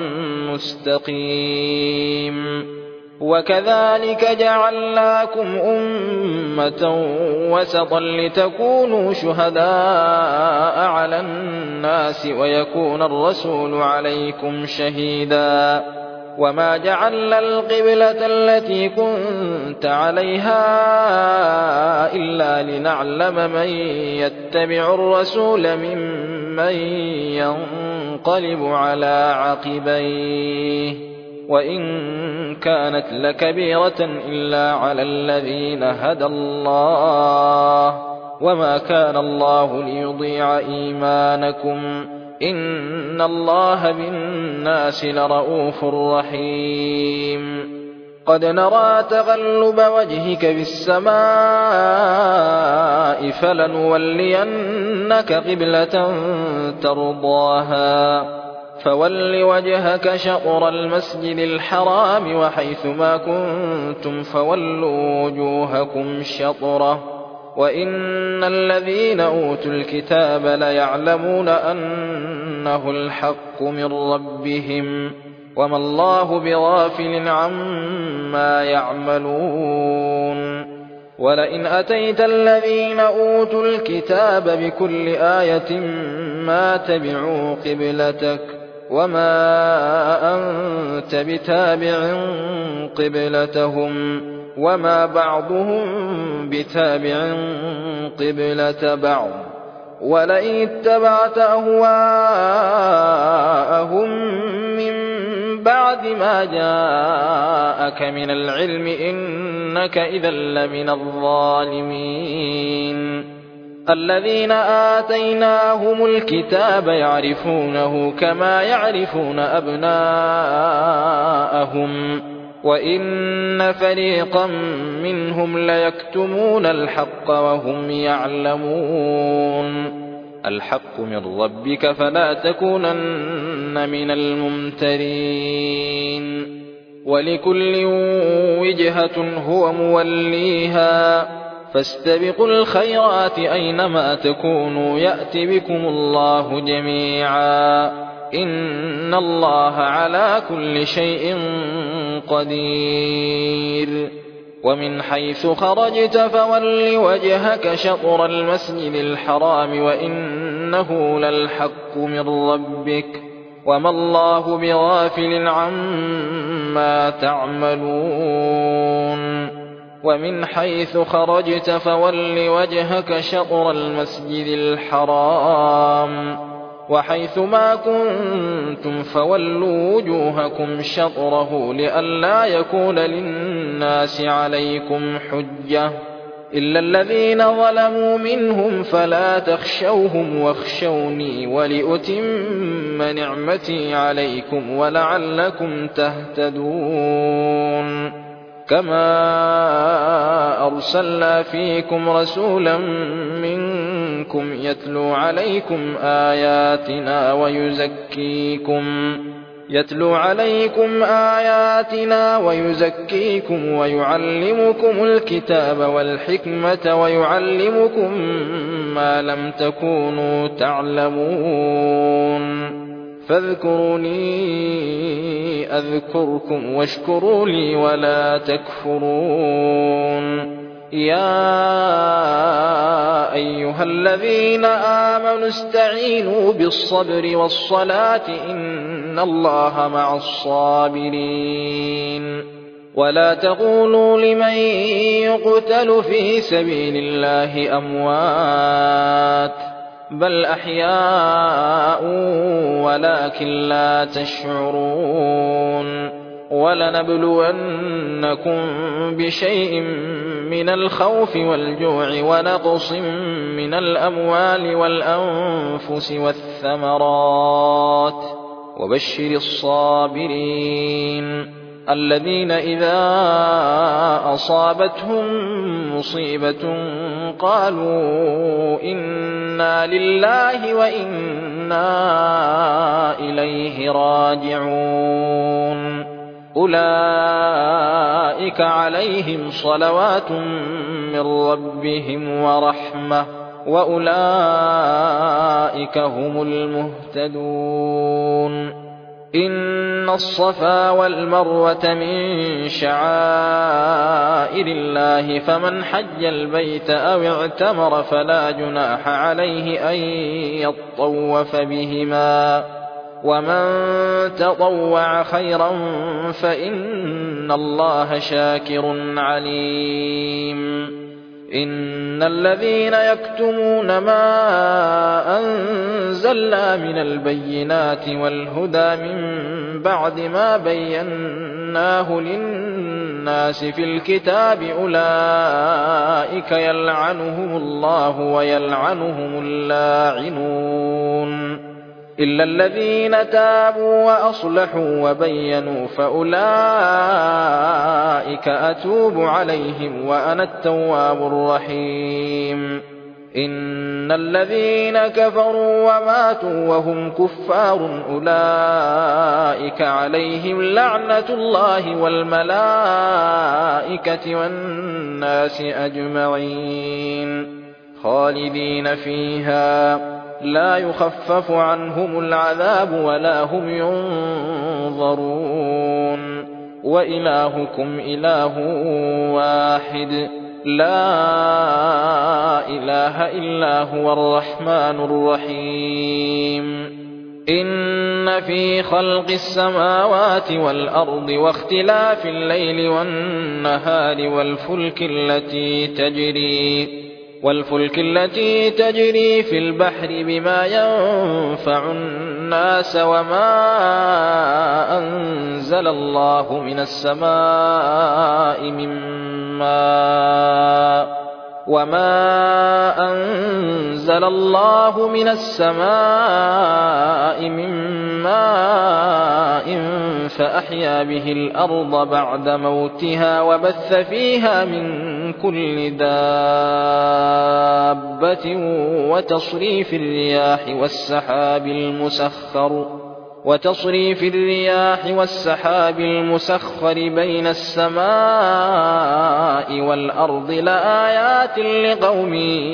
مستقيم وكذلك جعلناكم أمة وسطا لتكونوا شهداء على الناس ويكون الرسول عليكم شهيدا وما جعلنا القبلة التي كنت عليها إلا لنعلم من يتبع الرسول ممن ينقلب على عقبيه وإن كانت لكبيرة إلا على الذين هدى الله وما كان الله ليضيع إيمانكم إن الله بالناس لرءوف رحيم قد نرى تغلب وجهك في السماء فلنولينك قبلة ترضاها فول وجهك شطر المسجد الحرام وحيث ما كنتم فولوا وجوهكم شطره وإن الذين أوتوا الكتاب ليعلمون أنه الحق من ربهم وما الله بغافل عما يعملون ولئن أتيت الذين أوتوا الكتاب بكل آية ما تبعوا قبلتك وما أنت بتابع قبلتهم وما بعضهم بتابع قبلة بعض ولئن اتبعت أهواءهم من بعد ما جاءك من العلم إنك إذا لمن الظالمين الذين آتيناهم الكتاب يعرفونه كما يعرفون أبناءهم وإن فريقا منهم ليكتمون الحق وهم يعلمون الحق من ربك فلا تكونن من الممترين ولكل وجهة هو موليها فاستبقوا الخيرات أينما تكونوا يأت بكم الله جميعا إن الله على كل شيء قدير ومن حيث خرجت فول وجهك شطر المسجد الحرام وإنه للحق من ربك وما الله بغافل عما تعملون ومن حيث خرجت فول وجهك شطر المسجد الحرام وحيث ما كنتم فولوا وجوهكم شطره لئلا يكون للناس عليكم حجة إلا الذين ظلموا منهم فلا تخشوهم واخشوني ولأتم نعمتي عليكم ولعلكم تهتدون كما أرسلنا فيكم رسولا منكم يتلو عليكم آياتنا يتلو عليكم آياتنا ويزكيكم ويعلمكم الكتاب والحكمة ويعلمكم ما لم تكونوا تعلمون فاذكروني أذكركم واشكروا لي ولا تكفرون يا أيها الذين آمنوا استعينوا بالصبر والصلاة إن الله مع الصابرين ولا تقولوا لمن يقتل في سبيل الله أموات بل أحياء ولكن لا تشعرون ولنبلونكم بشيء من الخوف والجوع ونقص من الأموال والأنفس والثمرات وبشر الصابرين الذين إذا أصابتهم مصيبة قالوا إنا لله وإنا إليه راجعون أولئك عليهم صلوات من ربهم ورحمة وأولئك هم المهتدون إن الصفا والمروة من شعائر الله فمن حج البيت أو اعتمر فلا جناح عليه أن يطوف بهما ومن تطوع خيرا فإن الله شاكر عليم إن الذين يكتمون ما أنزلنا من البينات والهدى من بعد ما بيناه للناس في الكتاب أولئك يلعنهم الله ويلعنهم اللاعنون إلا الذين تابوا وأصلحوا وبينوا فأولئك أتوب عليهم وأنا التواب الرحيم إن الذين كفروا وماتوا وهم كفار أولئك عليهم لعنة الله والملائكة والناس أجمعين خالدين فيها لا يخفف عنهم العذاب ولا هم ينظرون وإلهكم إله واحد لا إله إلا هو الرحمن الرحيم إن في خلق السماوات والأرض واختلاف الليل والنهار والفلك التي تجري في البحر بما ينفع الناس وما أنزل الله من السماء من ماء فأحيا به الأرض بعد موتها وبث فيها من كل دابة وتصريف الرياح والسحاب المسخر بين السماء والأرض لآيات لقوم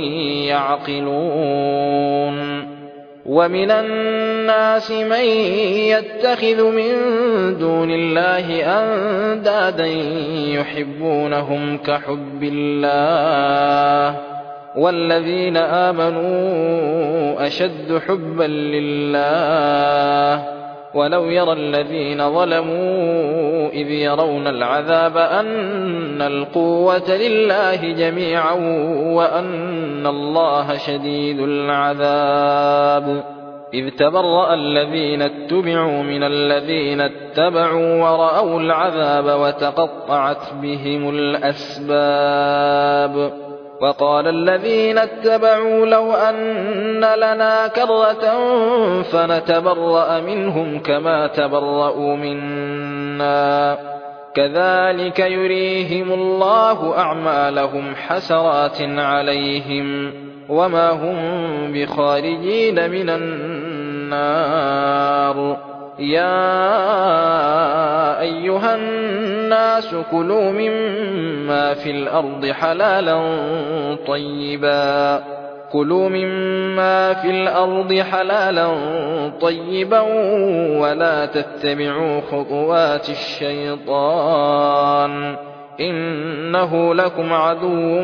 يعقلون ومن الناس من يتخذ من دون الله أندادا يحبونهم كحب الله والذين آمنوا أشد حبا لله ولو يرى الذين ظلموا إذ يرون العذاب أن القوة لله جميعا وأن الله شديد العذاب إذ تبرأ الذين اتبعوا من الذين اتبعوا ورأوا العذاب وتقطعت بهم الأسباب وقال الذين اتبعوا لو أن لنا كرة فنتبرأ منهم كما تبرأوا منا كذلك يريهم الله أعمالهم حسرات عليهم وما هم بخارجين من النار يا أيها الناس كلوا مما في الأرض حلالا طيبا ولا تتبعوا خطوات الشيطان إنه لكم عدو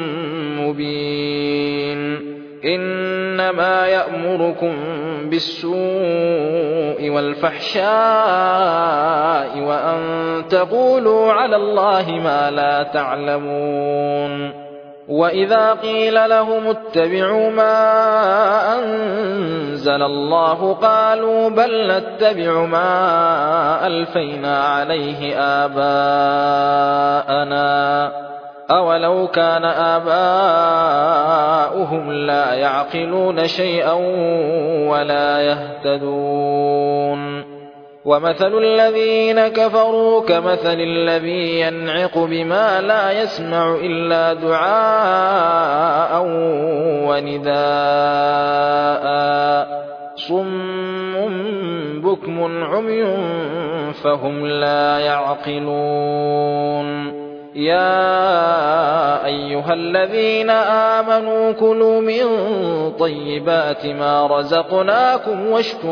مبين إنما يأمركم بالسوء والفحشاء وأن تقولوا على الله ما لا تعلمون وإذا قيل لهم اتبعوا ما أنزل الله قالوا بل نتبع ما ألفينا عليه آباءنا أولو كان آباؤهم لا يعقلون شيئا ولا يهتدون ومثل الذين كفروا كمثل الذي ينعق بما لا يسمع إلا دعاء ونداء صم بكم عمي فهم لا يعقلون يا أيها الذين آمنوا كلوا من طيبات ما رزقناكم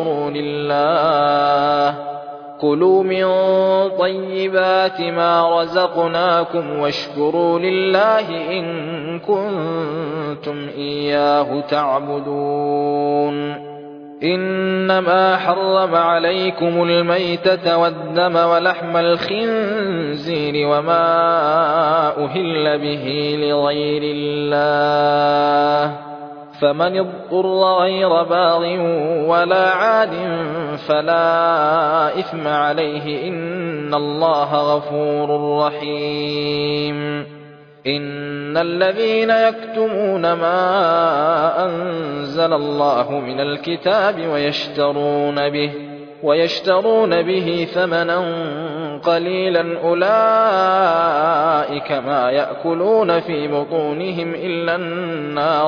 واشكروا لله إن كنتم إياه تعبدون إنما حرم عليكم الميتة والدم ولحم الخنزير وما أهل به لغير الله فمن اضطر غير باغ ولا عاد فلا إثم عليه إن الله غفور رحيم إن الذين يكتمون ما أنزل الله من الكتاب ويشترون به ثمنا قليلا أولئك ما يأكلون في بطونهم إلا النار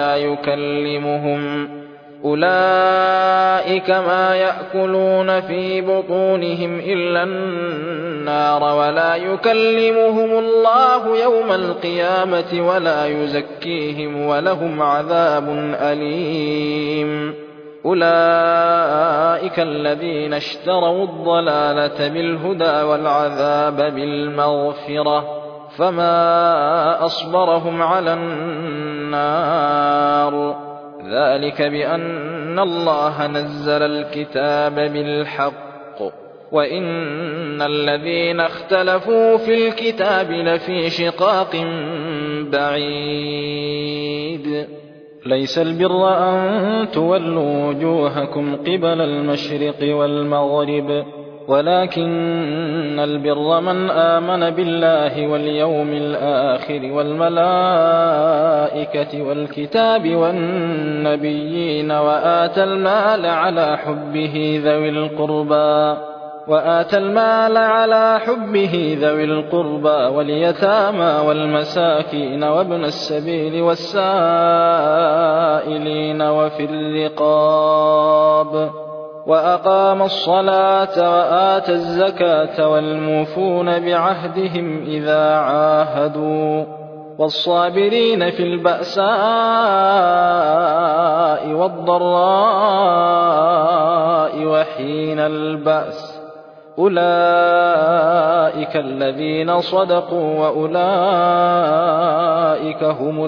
ولا يكلمهم الله يوم القيامة ولا يزكيهم ولهم عذاب أليم أولئك الذين اشتروا الضلالة بالهدى والعذاب بالمغفرة فما أصبرهم على النار ذلك بأن الله نزل الكتاب بالحق وإن الذين اختلفوا في الكتاب لفي شقاق بعيد ليس البر أن تولوا وجوهكم قبل المشرق والمغرب ولكن البر من آمن بالله واليوم الآخر والملائكة والكتاب والنبيين وآتى المال على حبه ذوي القربى واليتامى والمساكين وابن السبيل والسائلين وفي الرقاب وأقام الصلاة وآتى الزكاة والموفون بعهدهم إذا عاهدوا والصابرين في البأساء والضراء وحين البأس أولئك الذين صدقوا وأولئك هم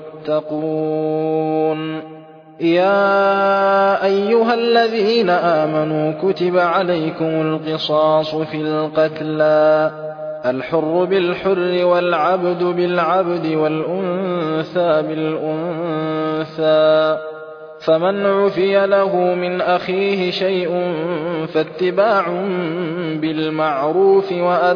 المتقون يا أيها الذين آمنوا كتب عليكم القصاص في القتلى الحر بالحر والعبد بالعبد والأنثى بالأنثى فمن عفي له من أخيه شيء فاتباع بالمعروف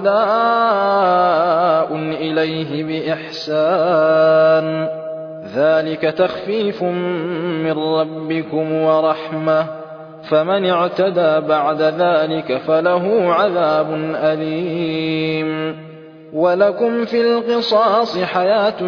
وأداء إليه بإحسان ذلك تخفيف من ربكم ورحمة فمن اعتدى بعد ذلك فله عذاب أليم ولكم في القصاص حياة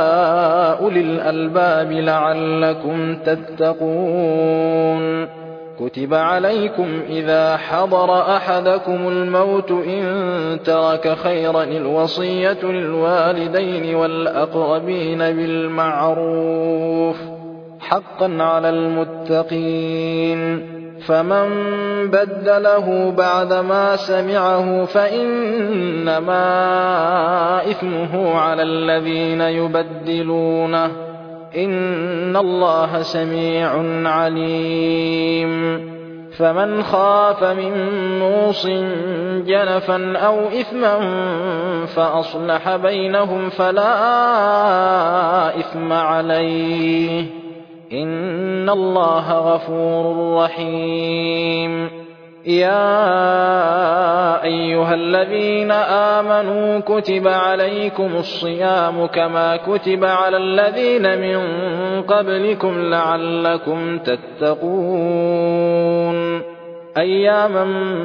يا أولي الألباب لعلكم تتقون كتب عليكم إذا حضر أحدكم الموت إن ترك خيرا الوصية للوالدين والأقربين بالمعروف حقا على المتقين فمن بدله بعدما سمعه فإنما إثمه على الذين يبدلونه إن الله سميع عليم فمن خاف من موص جنفا أو إثما فأصلح بينهم فلا إثم عليه إن الله غفور رحيم يا أيها الذين آمنوا كتب عليكم الصيام كما كتب على الذين من قبلكم لعلكم تتقون أياما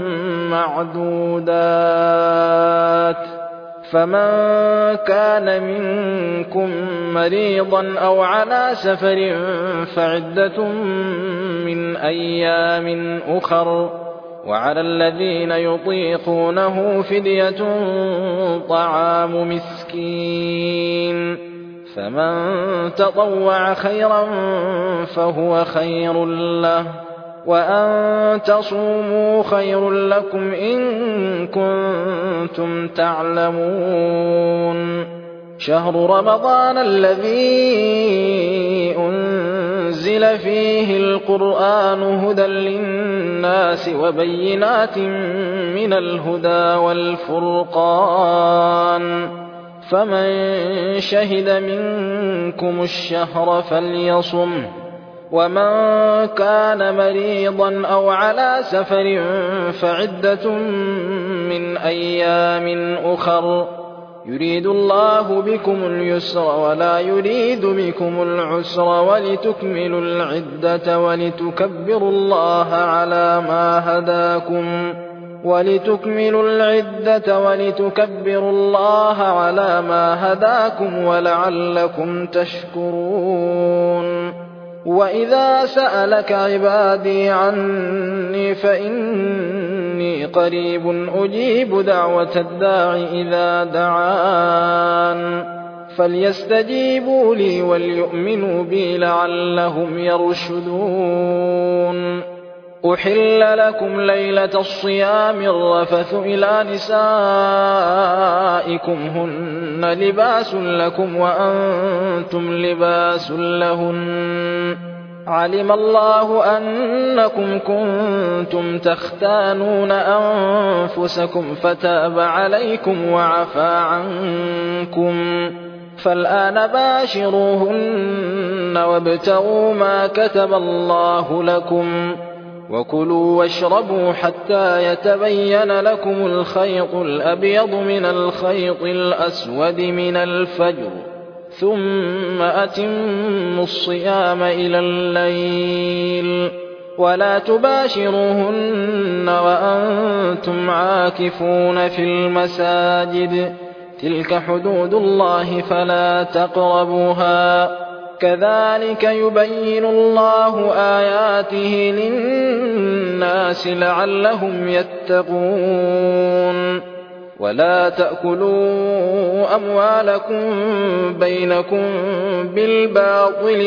معدودات فمن كان منكم مريضا أو على سفر فعدة من أيام أخر وعلى الذين يطيقونه فدية طعام مسكين فمن تطوع خيرا فهو خير له وأن تصوموا خير لكم إن كنتم تعلمون شهر رمضان الذي أنزل فيه القرآن هدى للناس وبينات من الهدى والفرقان فمن شهد منكم الشهر فليصمه ومن كان مريضا أو على سفر فعدة من أيام أخر يريد الله بكم اليسر ولا يريد بكم العسر ولتكملوا العدة ولتكبروا الله على ما هداكم ولعلكم تشكرون وإذا سألك عبادي عني فإني قريب أجيب دعوة الداع إذا دعان فليستجيبوا لي وليؤمنوا بي لعلهم يرشدون أحل لكم ليلة الصيام الرفث إلى نسائكم هن لباس لكم وأنتم لباس لهن علم الله أنكم كنتم تختانون أنفسكم فتاب عليكم وعفى عنكم فالآن باشروهن وابتغوا ما كتب الله لكم وكلوا واشربوا حتى يتبين لكم الخيط الأبيض من الخيط الأسود من الفجر ثم أتموا الصيام إلى الليل ولا تباشروهن وأنتم عاكفون في المساجد تلك حدود الله فلا تقربوها كذلك يبين الله آياته للناس لعلهم يتقون ولا تأكلوا أموالكم بينكم بالباطل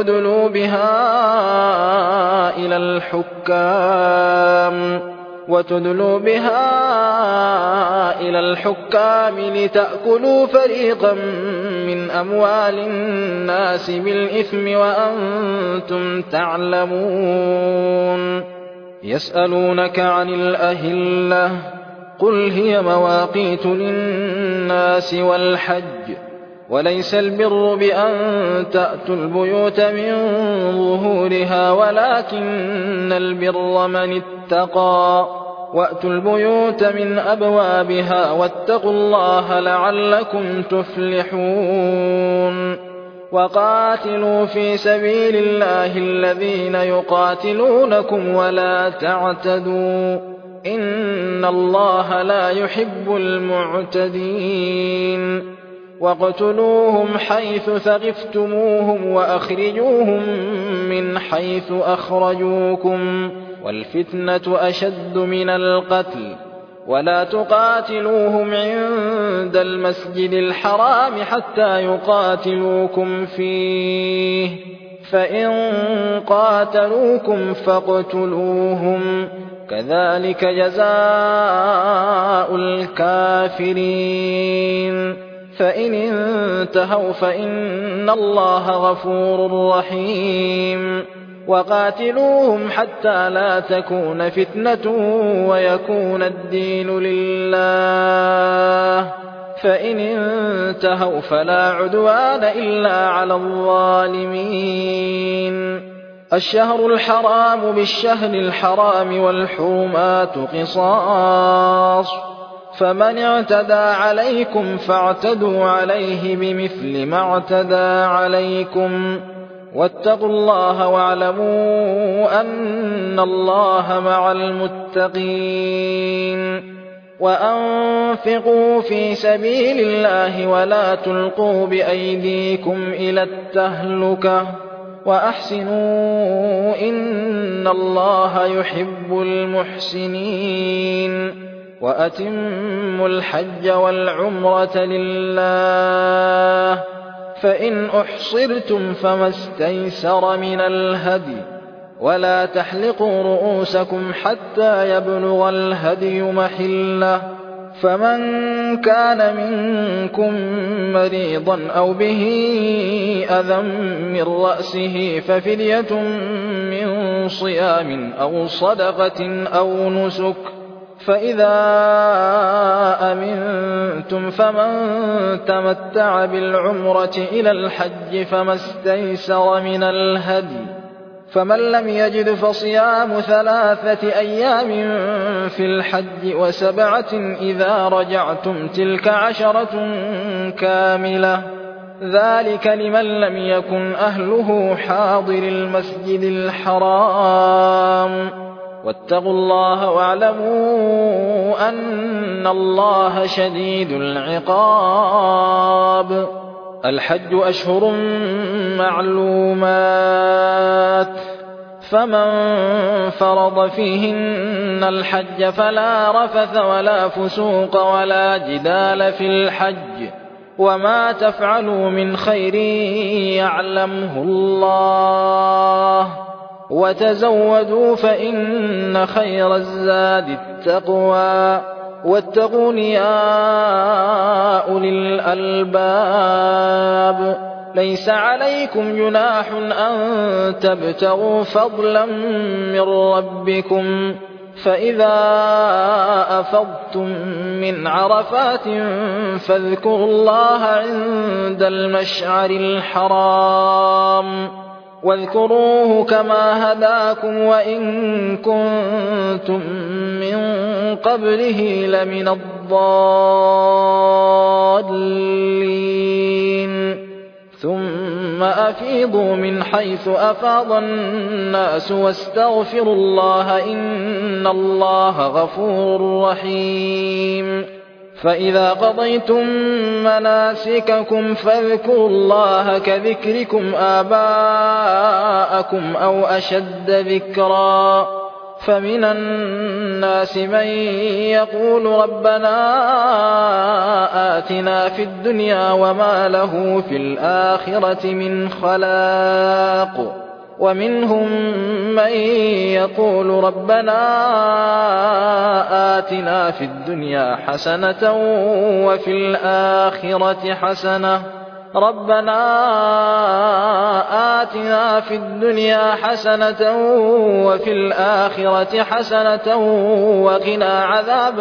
وتدلوا بها إلى الحكام لتأكلوا فريقا من أموال الناس بالإثم وأنتم تعلمون يسألونك عن الأهلة قل هي مواقيت للناس والحج وليس البر بأن تأتوا البيوت من ظهورها ولكن البر من اتقى وأتوا البيوت من أبوابها واتقوا الله لعلكم تفلحون وقاتلوا في سبيل الله الذين يقاتلونكم ولا تعتدوا إن الله لا يحب المعتدين واقتلوهم حيث ثقفتموهم وأخرجوهم من حيث أخرجوكم والفتنة أشد من القتل ولا تقاتلوهم عند المسجد الحرام حتى يقاتلوكم فيه فإن قاتلوكم فاقتلوهم كذلك جزاء الكافرين فإن انتهوا فإن الله غفور رحيم وقاتلوهم حتى لا تكون فتنة ويكون الدين لله فإن انتهوا فلا عدوان إلا على الظالمين الشهر الحرام بالشهر الحرام والحرمات قصاص فمن اعتدى عليكم فاعتدوا عليه بمثل ما اعتدى عليكم واتقوا الله واعلموا أن الله مع المتقين وأنفقوا في سبيل الله ولا تلقوا بأيديكم إلى التهلكة وأحسنوا إن الله يحب المحسنين وأتموا الحج والعمرة لله فإن أحصرتم فما استيسر من الهدي ولا تحلقوا رؤوسكم حتى يبلغ الهدي محله فمن كان منكم مريضا أو به أذى من رأسه ففدية من صيام أو صدقة أو نسك فإذا أمنتم فمن تمتع بالعمرة إلى الحج فما استيسر من الهدي فمن لم يجد فصيام 3 أيام في الحج و7 إذا رجعتم تلك 10 كاملة ذلك لمن لم يكن أهله حاضر المسجد الحرام واتقوا الله واعلموا أن الله شديد العقاب الحج أشهر معلومات فمن فرض فيهن الحج فلا رفث ولا فسوق ولا جدال في الحج وما تفعلوا من خير يعلمه الله وتزودوا فإن خير الزاد التقوى واتقون يا أولي الألباب ليس عليكم جناح أن تبتغوا فضلا من ربكم فإذا أفضتم من عرفات فاذكروا الله عند المشعر الحرام واذكروه كما هداكم وإن كنتم من قبله لمن الضالين ثم أفيضوا من حيث أفاض الناس واستغفروا الله إن الله غفور رحيم فإذا قضيتم مناسككم فاذكروا الله كذكركم آباءكم أو أشد ذكرا فمن الناس من يقول ربنا آتنا في الدنيا وما له في الآخرة من خلاق ومنهم من يقول ربنا آتنا في الدنيا حسنة وفي الآخرة حسنة ربنا آتنا في الدنيا حسنة وفي الآخرة حسنة وقنا عذاب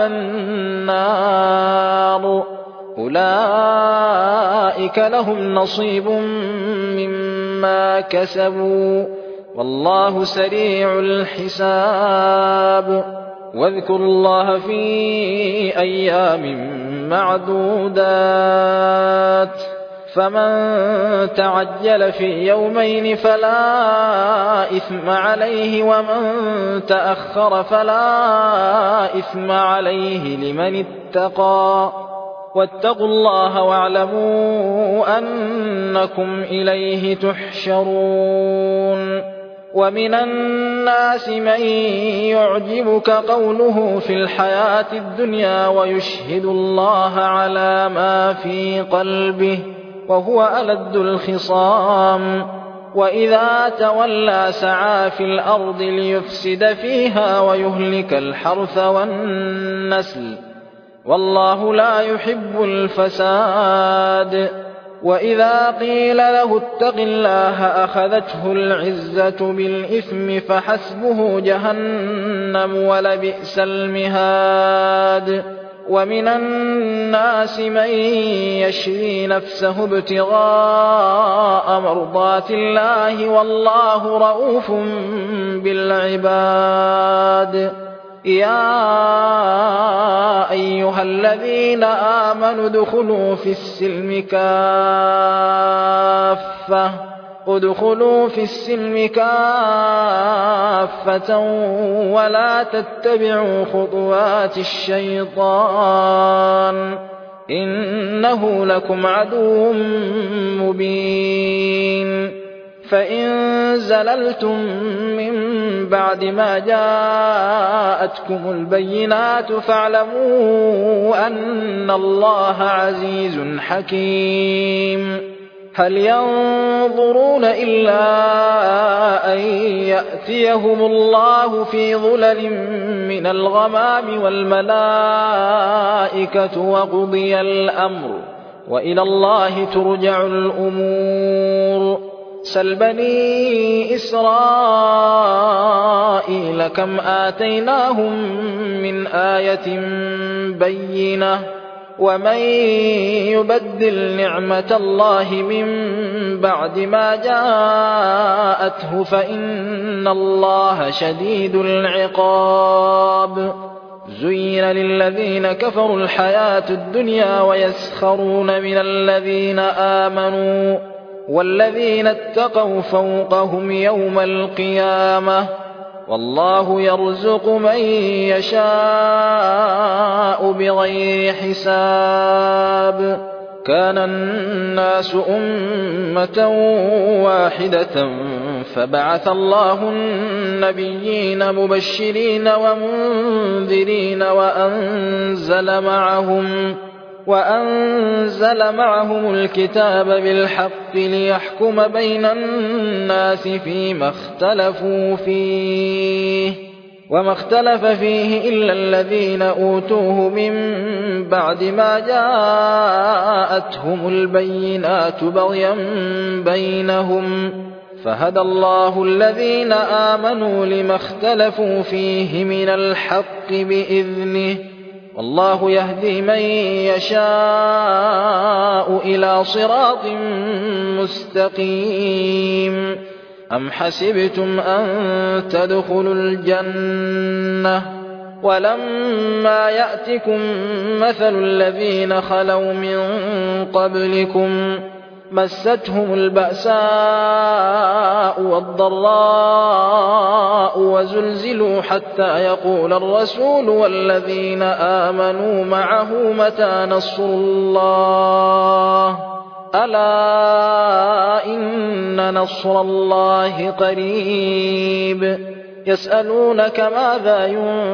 النار أولئك لهم نصيب مما كسبوا والله سريع الحساب واذكروا الله في أيام معدودات فمن تعجل في يومين فلا إثم عليه ومن تأخر فلا إثم عليه لمن اتقى واتقوا الله واعلموا أنكم إليه تحشرون ومن الناس من يعجبك قوله في الحياة الدنيا ويشهد الله على ما في قلبه وهو ألد الخصام وإذا تولى سعى في الأرض ليفسد فيها ويهلك الحرث والنسل والله لا يحب الفساد وإذا قيل له اتق الله أخذته العزة بالإثم فحسبه جهنم ولبئس المهاد ومن الناس من يشري نفسه ابتغاء مرضات الله والله رءوف بالعباد يا أيها الذين آمنوا ادخلوا في السلم كافة ولا تتبعوا خطوات الشيطان إنه لكم عدو مبين فإن زللتم من بعد ما جاءتكم البينات فاعلموا أن الله عزيز حكيم هل ينظرون إلا أن يأتيهم الله في ظلل من الغمام والملائكة وقضي الأمر وإلى الله ترجع الأمور سل بني إسرائيل كم آتيناهم من آية بينة ومن يبدل نعمة الله من بعد ما جاءته فإن الله شديد العقاب زين للذين كفروا الحياة الدنيا ويسخرون من الذين آمنوا والذين اتقوا فوقهم يوم القيامة والله يرزق من يشاء بغير حساب كان الناس أمة واحدة فبعث الله النبيين مبشرين ومنذرين وأنزل معهم الكتاب بالحق ليحكم بين الناس فيما اختلفوا فيه وما اختلف فيه إلا الذين أوتوه من بعد ما جاءتهم البينات بغيا بينهم فهدى الله الذين آمنوا لما اختلفوا فيه من الحق بإذنه والله يهدي من يشاء إلى صراط مستقيم أم حسبتم أن تدخلوا الجنة ولما يأتكم مثل الذين خلوا من قبلكم مستهم البأساء والضراء وزلزلوا حتى يقول الرسول والذين آمنوا معه متى نصر الله ألا إن نصر الله قريب يسألونك ماذا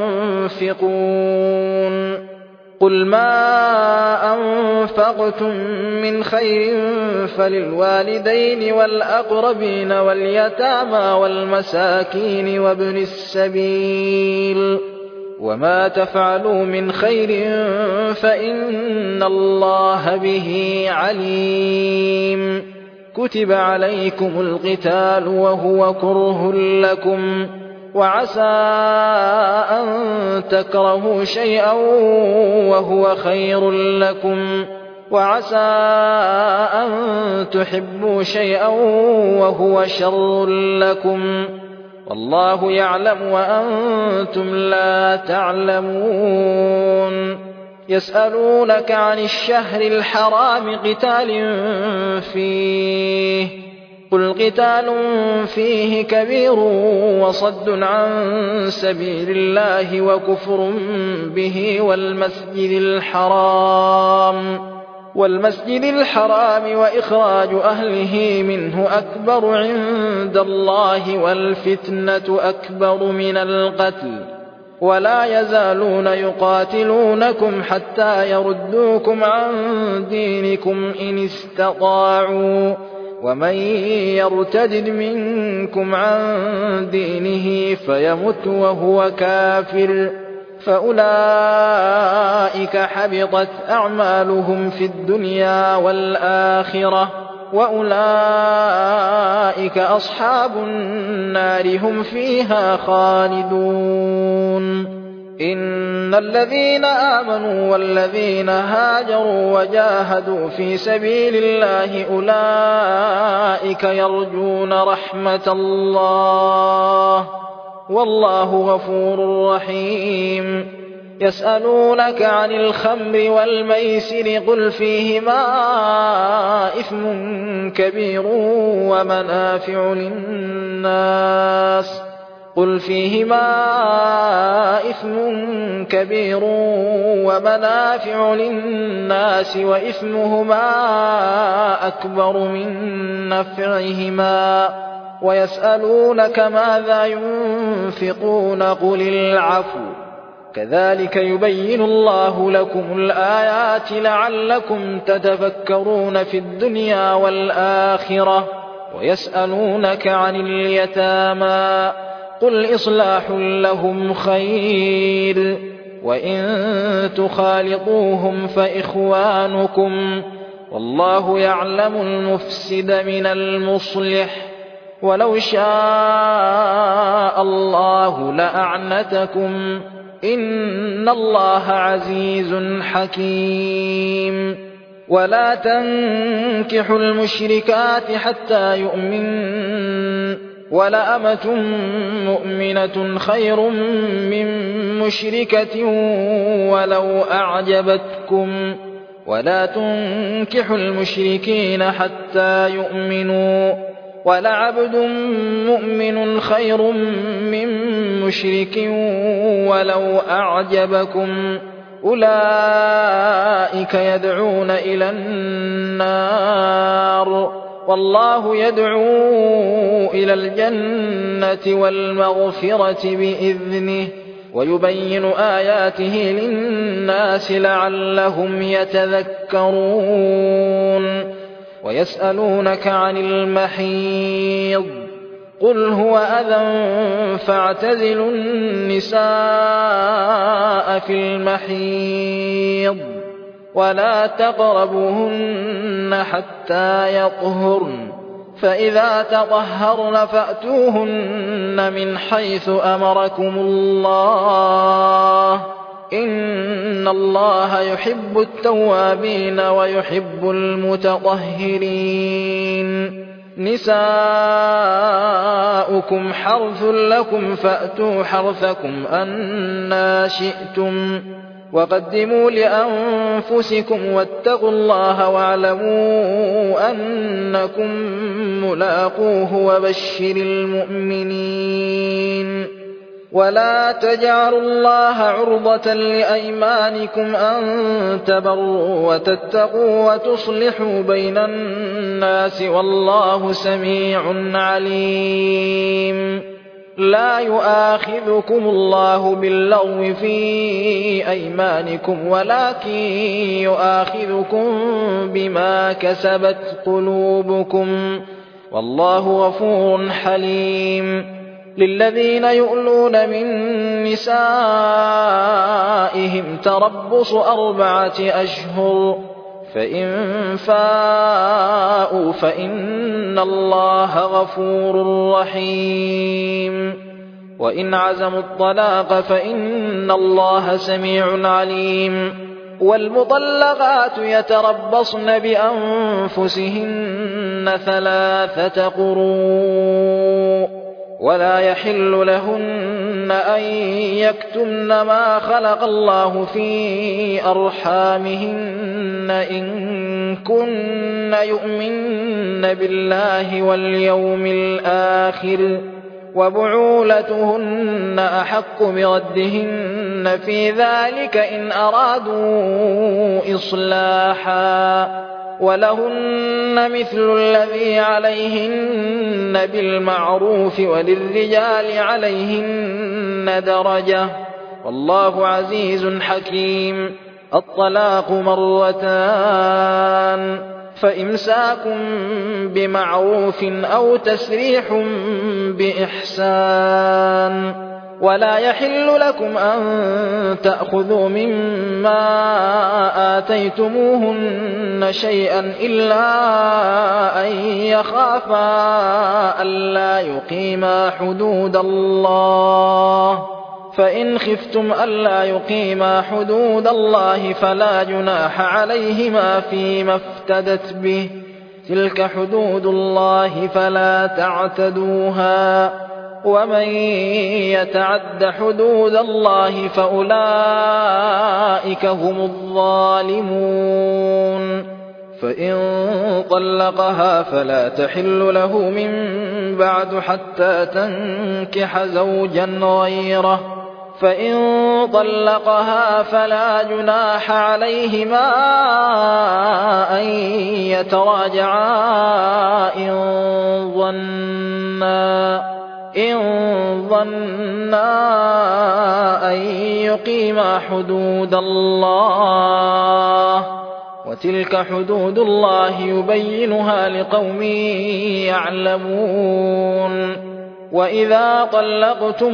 ينفقون قل ما أنفقتم من خير فللوالدين والأقربين واليتامى والمساكين وابن السبيل وما تفعلوا من خير فإن الله به عليم كتب عليكم القتال وهو كره لكم وعسى أن تكرهوا شيئا وهو خير لكم وعسى أن تحبوا شيئا وهو شر لكم والله يعلم وأنتم لا تعلمون يسألونك عن الشهر الحرام قتال فيه قل قتال فيه كبير وصد عن سبيل الله وكفر به والمسجد الحرام والمسجد الحرام وإخراج أهله منه أكبر عند الله والفتنة أكبر من القتل ولا يزالون يقاتلونكم حتى يردوكم عن دينكم إن استطاعوا ومن يرتد منكم عن دينه فيمت وهو كافر فأولئك حبطت أعمالهم في الدنيا والآخرة وأولئك أصحاب النار هم فيها خالدون إن الذين آمنوا والذين هاجروا وجاهدوا في سبيل الله أولئك يرجون رحمة الله والله غفور رحيم يسألونك عن الخمر والميسر قل فيهما إثم كبير ومنافع للناس وإثمهما أكبر من نفعهما ويسألونك ماذا ينفقون قل العفو كذلك يبين الله لكم الآيات لعلكم تتفكرون في الدنيا والآخرة ويسألونك عن اليتامى قل إصلاح لهم خير وإن تخالطوهم فإخوانكم والله يعلم المفسد من المصلح ولو شاء الله لأعنتكم إن الله عزيز حكيم ولا تنكحوا المشركات حتى يؤمنن ولأمة مؤمنة خير من مشركة ولو أعجبتكم ولا تنكحوا المشركين حتى يؤمنوا ولعبد مؤمن خير من مشرك ولو أعجبكم أولئك يدعون إلى النار والله يدعو إلى الجنة والمغفرة بإذنه ويبين آياته للناس لعلهم يتذكرون ويسألونك عن المحيض قل هو أذى فاعتزلوا النساء في المحيض ولا تقربوهن حتى يطهرن فإذا تطهرن فأتوهن من حيث أمركم الله إن الله يحب التوابين ويحب المتطهرين نساؤكم حرث لكم فأتوا حرثكم أنى شئتم وقدموا لأنفسكم واتقوا الله واعلموا أنكم ملاقوه وبشر المؤمنين ولا تجعلوا الله عرضة لأيمانكم أن تبروا وتتقوا وتصلحوا بين الناس والله سميع عليم لا يؤاخذكم الله باللغو في أيمانكم ولكن يؤاخذكم بما كسبت قلوبكم والله غفور حليم للذين يؤلون من نسائهم تربص 4 أشهر فإن فاءوا فإن الله غفور رحيم وإن عزموا الطلاق فإن الله سميع عليم والمطلقات يتربصن بأنفسهن 3 قروء ولا يحل لهن أن يكتمن ما خلق الله في أرحامهن إن كن يؤمن بالله واليوم الآخر وبعولتهن أحق بردهن عليهن في ذلك إن أرادوا إصلاحا ولهن مثل الذي عليهن بالمعروف وللرجال عليهن درجة والله عزيز حكيم. الطلاق مرتان فإمساك بمعروف أو تسريح بإحسان ولا يحل لكم أن تأخذوا مما آتيتموهن شيئا إلا أن يخافا ألا يقيما حدود الله فإن خفتم ألا يقيما حدود الله فلا جناح عليهما فيما افتدت به تلك حدود الله فلا تعتدوها ومن يتعد حدود الله فأولئك هم الظالمون. فإن طلقها فلا تحل له من بعد حتى تنكح زوجا غيره فإن طلقها فلا جناح عليهما أن يتراجعا إن ظنا أن يقيما حدود الله وتلك حدود الله يبينها لقوم يعلمون. وإذا طلقتم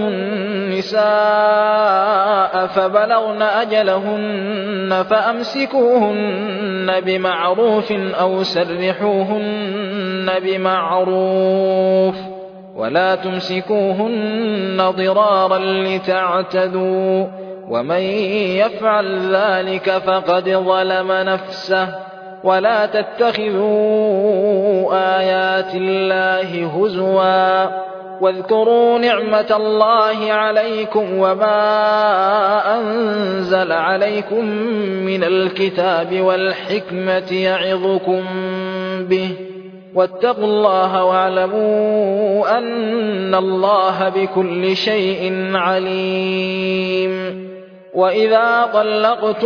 النساء فبلغن أجلهن فأمسكوهن بمعروف أو سرحوهن بمعروف ولا تمسكوهن ضرارا لتعتدوا ومن يفعل ذلك فقد ظلم نفسه. ولا تتخذوا آيات الله هزوا واذكروا نعمة الله عليكم وما أنزل عليكم من الكتاب والحكمة يعظكم به واتقوا الله واعلموا أن الله بكل شيء عليم. وإذا طلقتم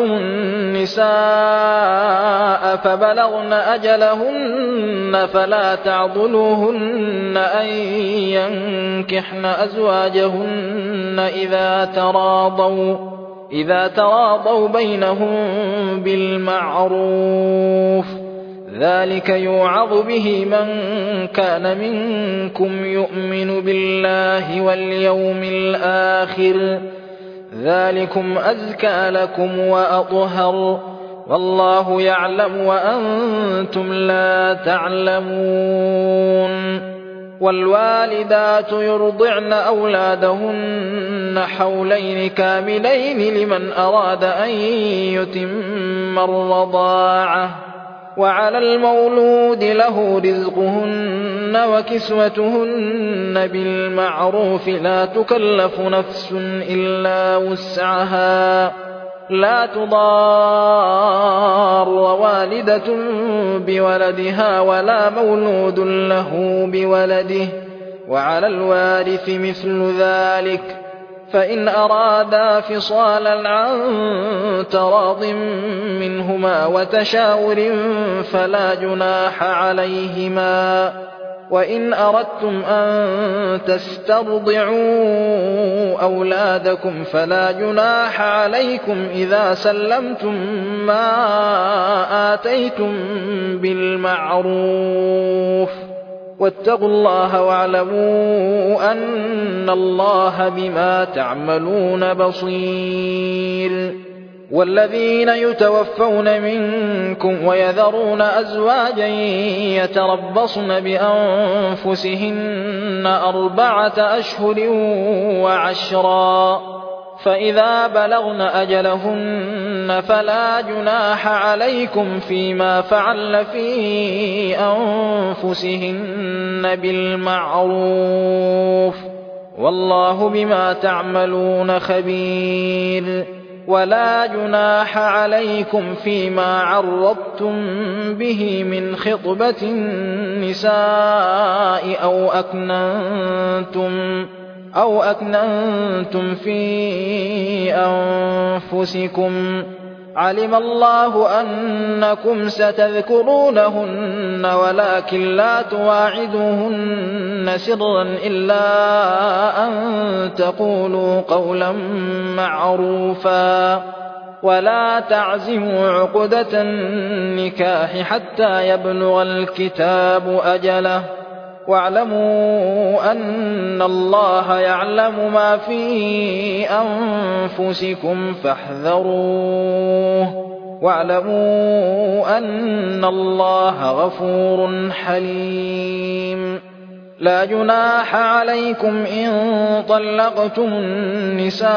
النساء فبلغن أجلهن فلا تعضلوهن أن ينكحن أزواجهن إذا تراضوا بينهم بالمعروف ذلك يوعظ به من كان منكم يؤمن بالله واليوم الآخر ذلكم أزكى لكم وأطهر والله يعلم وأنتم لا تعلمون. والوالدات يرضعن أولادهن حولين كاملين لمن أراد أن يتم الرضاعة وعلى المولود له رزقهن وكسوتهن بالمعروف لا تكلف نفس إلا وسعها لا تضار والدة بولدها ولا مولود له بولده وعلى الوارث مثل ذلك فإن أرادا فصالا عن تراض منهما وتشاور فلا جناح عليهما. وإن أردتم أن تسترضعوا أولادكم فلا جناح عليكم إذا سلمتم ما آتيتم بالمعروف واتقوا الله واعلموا أن الله بما تعملون بصير. والذين يتوفون منكم ويذرون أزواجا يتربصن بأنفسهن 4 أشهر و10 فإذا بلغن أجلهن فلا جناح عليكم فيما فعلن في أنفسهن بالمعروف والله بما تعملون خبير. ولا جناح عليكم فيما عرضتم به من خطبة النساء أو أكننتم في أنفسكم علم الله أنكم ستذكرونهن ولكن لا تواعدوهن سرا إلا أن تقولوا قولا معروفا ولا تعزموا عقدة النكاح حتى يبلغ الكتاب أجله واعلموا أن الله يعلم ما في أنفسكم فاحذروه واعلموا أن الله غفور حليم لا جناح عليكم إن طلقتم النساء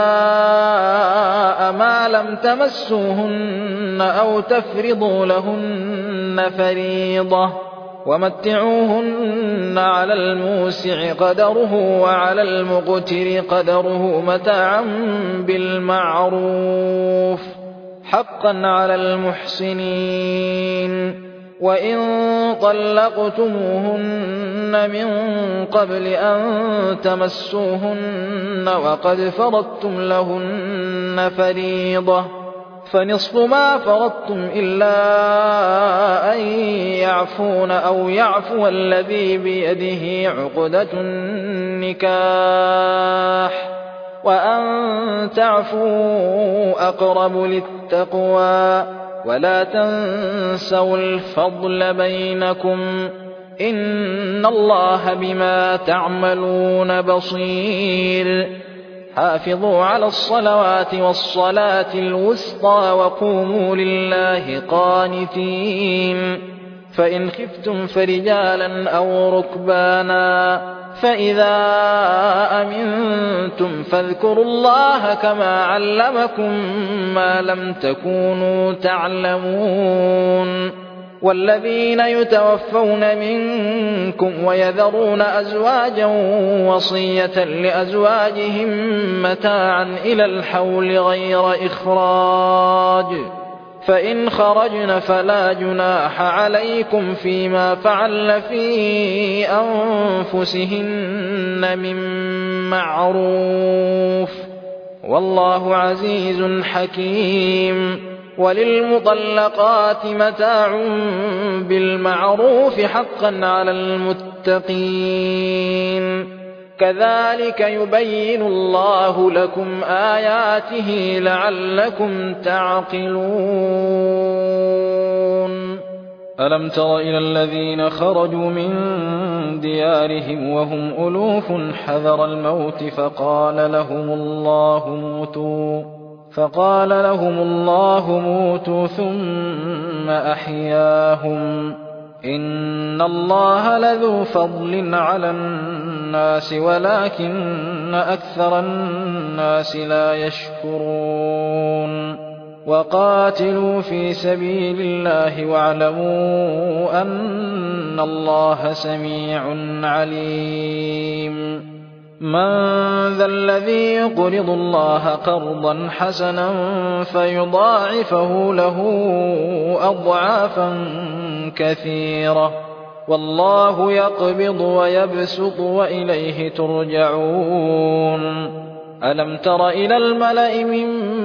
ما لم تمسوهن أو تفرضوا لهن فريضة ومتعوهن على الموسع قدره وعلى المقتر قدره متاعا بالمعروف حقا على المحسنين وإن طلقتموهن من قبل أن تمسوهن وقد فرضتم لهن فريضة فنصف ما فرضتم إلا أن يعفون أو يعفو الذي بيده عقدة النكاح وأن تعفوا أقرب للتقوى ولا تنسوا الفضل بينكم إن الله بما تعملون بصير حافظوا على الصلوات والصلاة الوسطى وقوموا لله قانتين فإن خفتم فرجالا أو ركبانا فإذا أمنتم فاذكروا الله كما علمكم ما لم تكونوا تعلمون والذين يتوفون منكم ويذرون أزواجا وصية لأزواجهم متاعا إلى الحول غير إخراج فإن خرجن فلا جناح عليكم فيما فعلن في أنفسهن من معروف والله عزيز حكيم وللمطلقات متاع بالمعروف حقا على المتقين كذلك يبين الله لكم آياته لعلكم تعقلون ألم تر إلى الذين خرجوا من ديارهم وهم ألوف حذر الموت فقال لهم الله موتوا ثم أحياهم إن الله لذو فضل على الناس ولكن أكثر الناس لا يشكرون وقاتلوا في سبيل الله واعلموا أن الله سميع عليم من ذا الذي يقرض الله قرضا حسنا فيضاعفه له أضعافا كثيرة والله يقبض ويبسط وإليه ترجعون ألم تر إلى الملأ من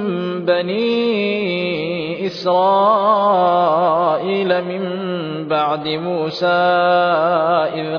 بني إسرائيل من بعد موسى إذ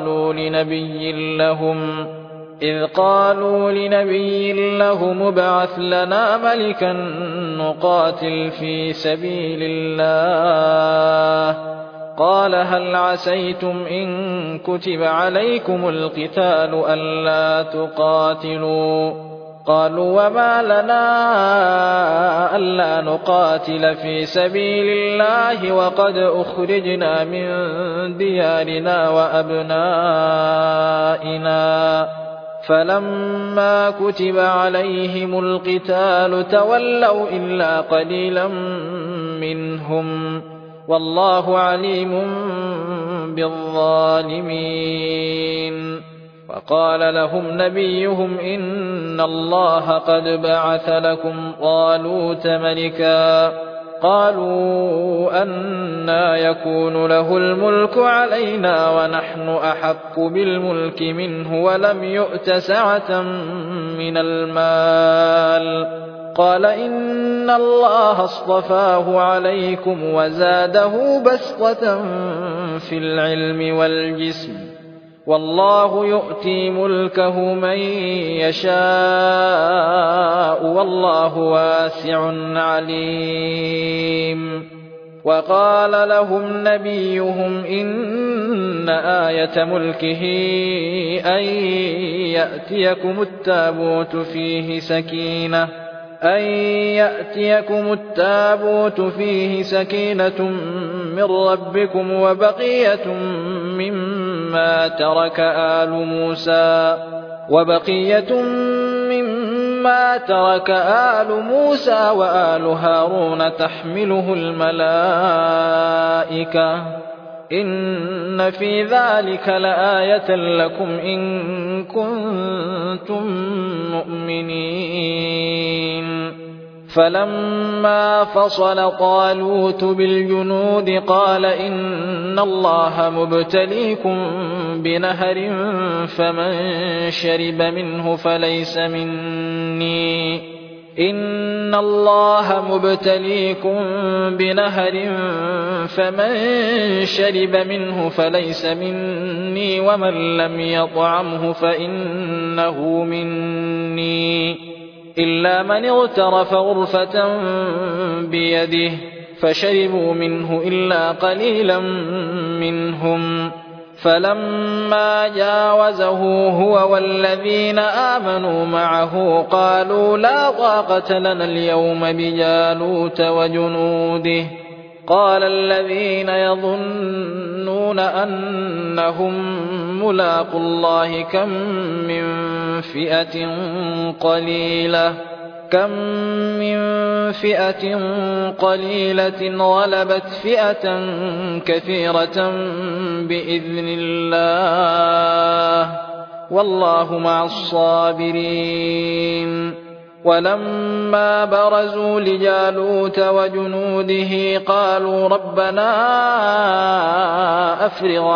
قالوا لنبي لهم ابعث لنا ملكا نقاتل في سبيل الله قال هل عسيتم إن كتب عليكم القتال ألا تقاتلوا قالوا وما لنا ألا نقاتل في سبيل الله وقد أخرجنا من ديارنا وأبنائنا فلما كتب عليهم القتال تولوا إلا قليلا منهم والله عليم بالظالمين وقال لهم نبيهم إن الله قد بعث لكم طالوت ملكا قالوا أنى يكون له الملك علينا ونحن أحق بالملك منه ولم يؤت سعة من المال. قال إن الله اصطفاه عليكم وزاده بسطة في العلم والجسم والله يؤتي ملكه من يشاء والله واسع عليم. وقال لهم نبيهم إن آية ملكه أن يأتيكم التابوت فيه سكينة من ربكم وبقية مما ترك آل موسى وآل هارون تحمله الملائكة إن في ذلك لآية لكم إن كنتم مؤمنين. فلما فصل طالوت بالجنود قال إن الله مبتليكم بنهر فمن شرب منه فليس مني ومن لم يطعمه فإنه مني إلا من اغترف غرفة بيده فشربوا منه إلا قليلا منهم. فلما جاوزه هو والذين آمنوا معه قالوا لا طاقة لنا اليوم بجالوت وجنوده. قال الذين يظنون أنهم ملاقو الله كم من فئة قليلة غلبت فئة كثيرة بإذن الله والله مع الصابرين. ولما برزوا لجالوت وجنوده قالوا ربنا أفرغ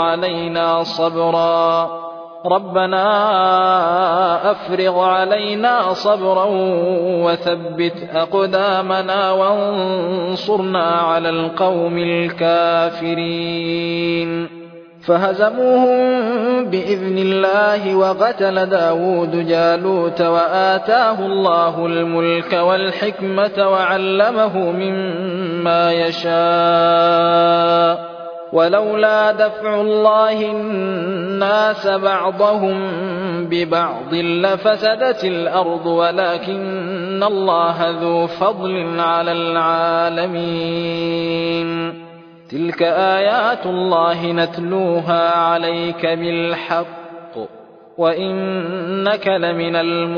علينا صبرا وثبت أقدامنا وانصرنا على القوم الكافرين. فهزموهم بإذن الله وقتل داود جالوت وآتاه الله الملك والحكمة وعلمه مما يشاء. ولولا دفع الله الناس بعضهم ببعض لفسدت الأرض ولكن الله ذو فضل على العالمين. تلك آيات الله نتلوها عليك بالحق وإنك لمن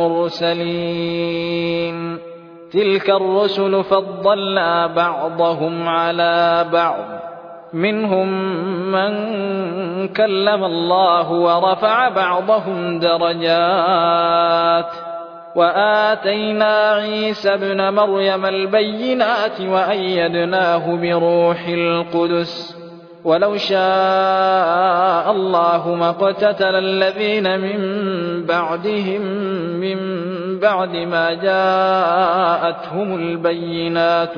المرسلين. تلك الرسل فضلنا بعضهم على بعض منهم من كلم الله ورفع بعضهم درجات وآتينا عيسى ابن مريم البينات وأيدناه بروح القدس ولو شاء الله ما اقتتل الذين من بعدهم من بعد ما جاءتهم البينات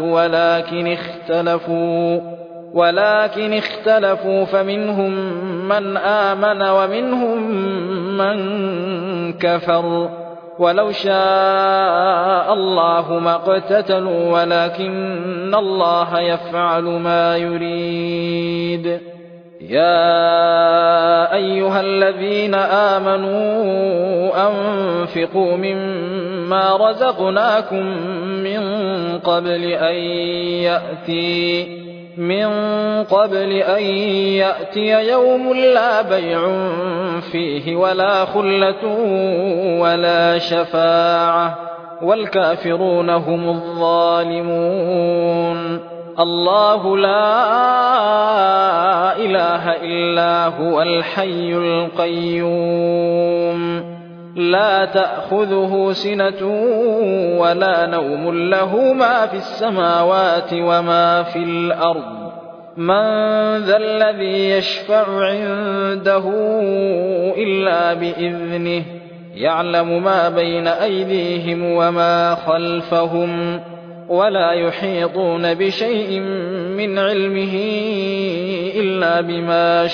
ولكن اختلفوا فمنهم من آمن ومنهم من كفر ولو شاء الله ما اقتتلوا ولكن الله يفعل ما يريد. يا أيها الذين آمنوا أنفقوا مما رزقناكم من قبل أن يأتي يوم لا بيع فيه ولا خلة ولا شفاعة والكافرون هم الظالمون. الله لا إله إلا هو الحي القيوم لا تأخذه سنة ولا نوم له ما في السماوات وما في الأرض من ذا الذي يشفع عنده إلا بإذنه يعلم ما بين أيديهم وما خلفهم ولا يحيطون بشيء من علمه إلا بما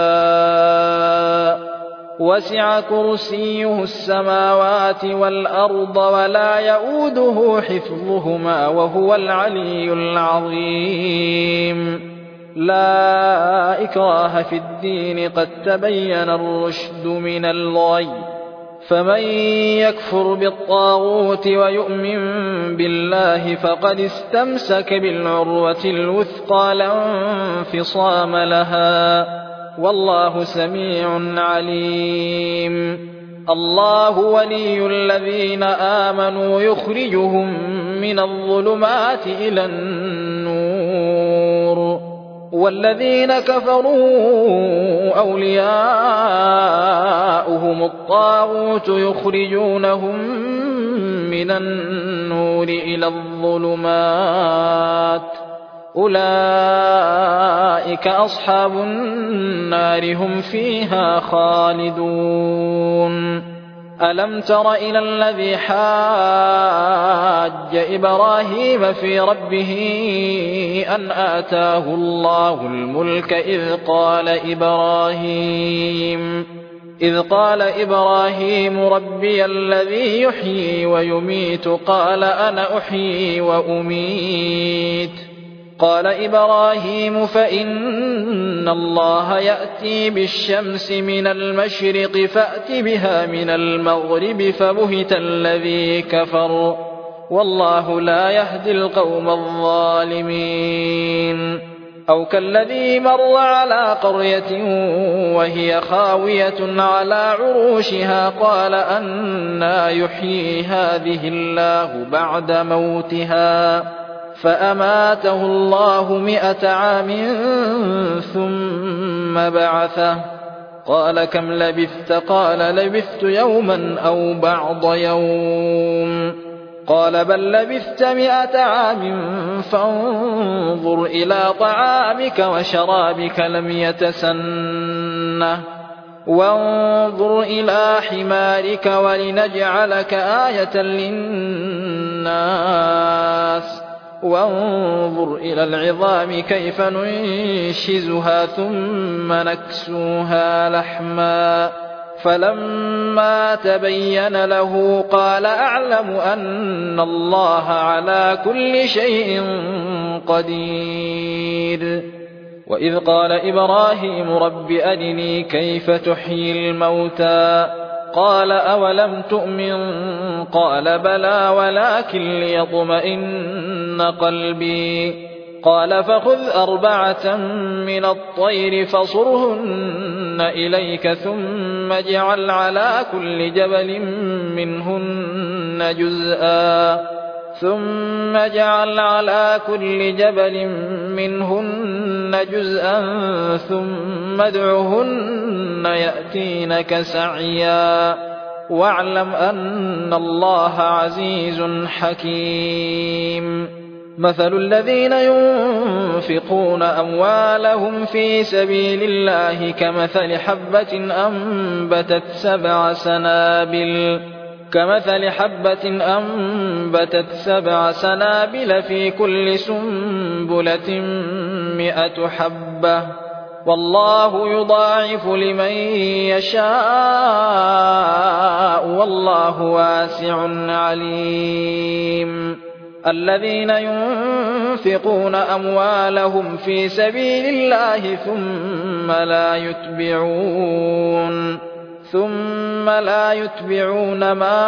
شاء وسع كرسيه السماوات والأرض ولا يؤوده حفظهما وهو العلي العظيم لا إكراه في الدين قد تبين الرشد من الغي فمن يكفر بالطاغوت ويؤمن بالله فقد استمسك بالعروة الوثقى لا انفصام لها والله سميع عليم الله ولي الذين آمنوا يخرجهم من الظلمات إلى النور والذين كفروا أولياؤهم الطاغوت يخرجونهم من النور إلى الظلمات أولئك أصحاب النار هم فيها خالدون ألم تر إلى الذي حاج إبراهيم في ربه أن آتاه الله الملك إذ قال إبراهيم ربي الذي يحيي ويميت قال أنا أحيي وأميت قال إبراهيم فإن الله يأتي بالشمس من المشرق فأت بها من المغرب فبهت الذي كفر والله لا يهدي القوم الظالمين أو كالذي مر على قرية وهي خاوية على عروشها قال أنى يحيي هذه الله بعد موتها فأماته الله 100 عام ثم بعثه قال كم لبثت قال لبثت يوما أو بعض يوم قال بل لبثت 100 عام فانظر إلى طعامك وشرابك لم يتسنه وانظر إلى حمارك ولنجعلك آية للناس وانظر إلى العظام كيف ننشزها ثم نكسوها لحما فلما تبين له قال أعلم أن الله على كل شيء قدير وإذ قال إبراهيم رب أرني كيف تحيي الموتى قال أولم تؤمن قال بلى ولكن ليطمئن قلبي قال فخذ 4 من الطير فصرهن إليك ثم اجعل على كل جبل منهن جزءا ثم ادعهن يأتينك سعيا واعلم أن الله عزيز حكيم مثل الذين ينفقون أموالهم في سبيل الله كمثل حبة أنبتت 7 سنابل في كل سنبلة 100 حبة والله يضاعف لمن يشاء والله واسع عليم الذين ينفقون أموالهم في سبيل الله ثم لا يتبعون ما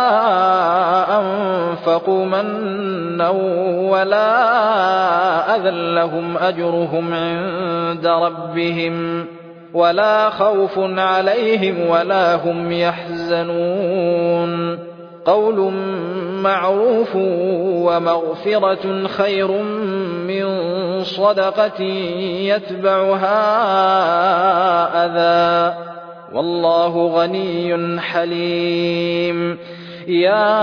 أنفقوا منا ولا أذى لهم أجرهم عند ربهم ولا خوف عليهم ولا هم يحزنون قول معروف ومغفرة خير من صدقة يتبعها أذى والله غني حليم. يا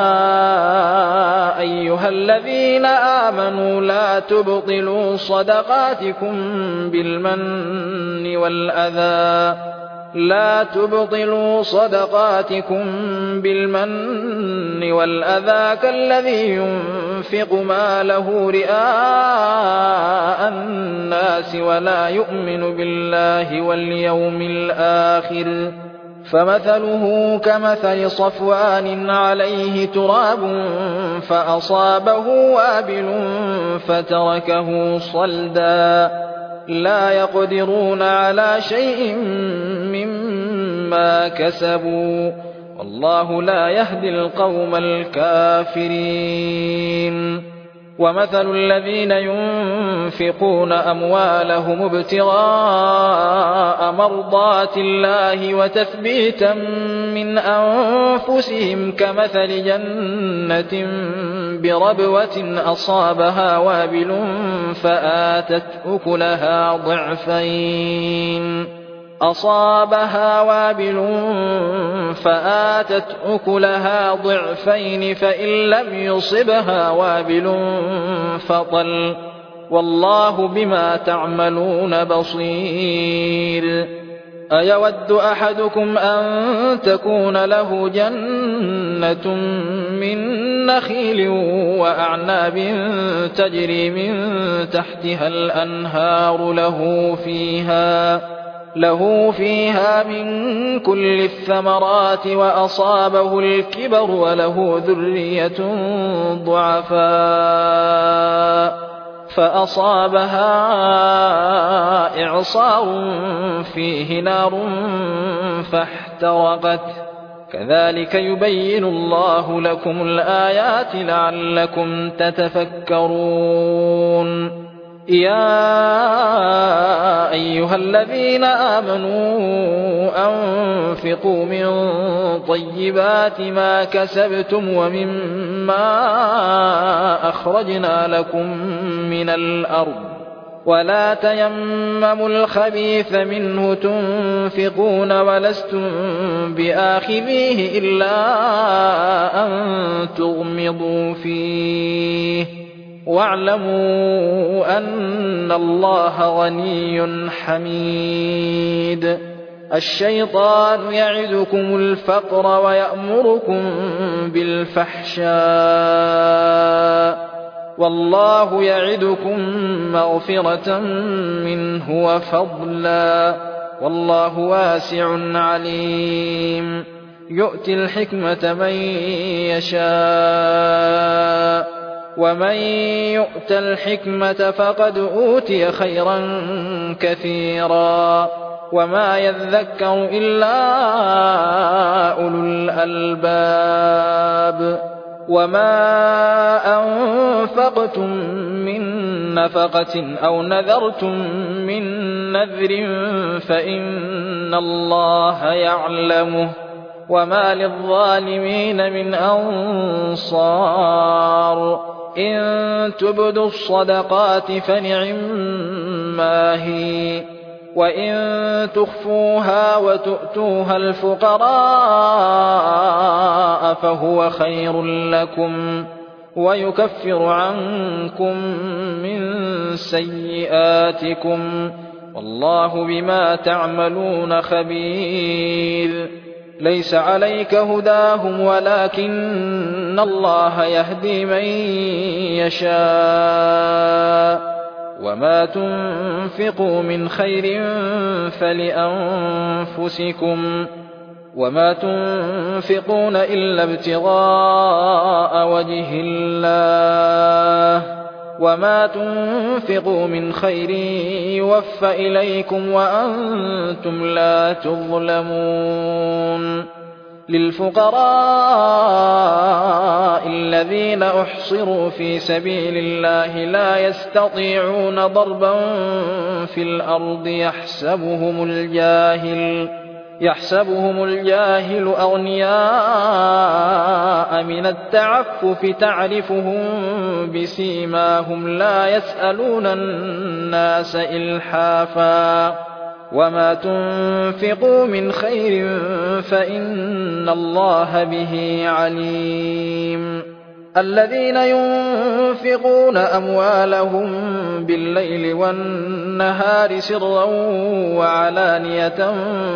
أيها الذين آمنوا لا تبطلوا صدقاتكم بالمن والأذى كالذي ينفق ماله رئاء الناس ولا يؤمن بالله واليوم الآخر، فمثله كمثل صفوان عليه تراب فأصابه وابل فتركه صلدا، لا يقدرون على شيء مما كسبوا، والله لا يهدي القوم الكافرين. ومثل الذين ينفقون أموالهم ابتغاء مرضات الله وتثبيتا من أنفسهم كمثل جنة بربوة أصابها وابل فآتت أكلها ضعفين فإن لم يصبها وابل فطل، والله بما تعملون بصير. أيود أحدكم أن تكون له جنة من نخيل وأعناب تجري من تحتها الأنهار له فيها من كل الثمرات وأصابه الكبر وله ذرية ضعفاء فأصابها إعصار فيه نار فاحترقت، كذلك يبين الله لكم الآيات لعلكم تتفكرون. يا أيها الذين آمنوا أنفقوا من طيبات ما كسبتم ومما أخرجنا لكم من الأرض، ولا تيمموا الخبيث منه تنفقون ولستم بآخذيه إلا أن تغمضوا فيه، واعلموا أن الله غني حميد. الشيطان يعدكم الفقر ويأمركم بالفحشاء، والله يعدكم مغفرة منه وفضلا، والله واسع عليم. يؤتي الحكمة من يشاء، ومن يؤت الحكمة فقد أوتي خيرا كثيرا، وما يذكر إلا أولو الألباب. وما أنفقتم من نفقة أو نذرتم من نذر فإن الله يعلمه، وما للظالمين من أنصار. إن تبدوا الصدقات فنعما هي، وإن تخفوها وتؤتوها الفقراء فهو خير لكم، ويكفر عنكم من سيئاتكم، والله بما تعملون خبير. ليس عليك هداهم ولكن الله يهدي من يشاء، وما تنفقوا من خير فلأنفسكم، وما تنفقون إلا ابتغاء وجه الله، وما تنفقوا من خير يوفى إليكم وأنتم لا تظلمون. للفقراء الذين أحصروا في سبيل الله لا يستطيعون ضربا في الأرض يحسبهم الجاهل أغنياء من التعفف تعرفهم بسيماهم لا يسألون الناس إلحافا وما تنفقوا من خير فإن الله به عليم الذين ينفقون أموالهم بالليل والنهار سرا وعلانية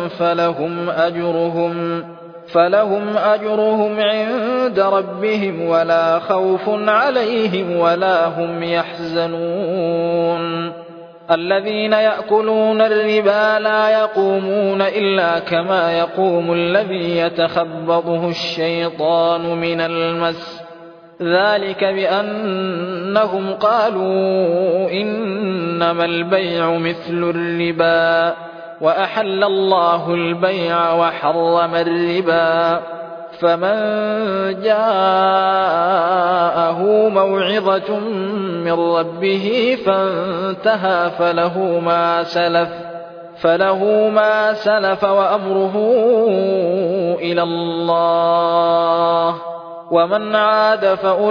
فلهم أجرهم عند ربهم ولا خوف عليهم ولا هم يحزنون الذين يأكلون الربا لا يقومون إلا كما يقوم الذي يتخبطه الشيطان من المس ذلك بأنهم قالوا إنما البيع مثل الربا وأحل الله البيع وحرم الربا فمن جاءه موعظة من ربه فانتهى فله ما سلف وأمره إلى الله ومن عاد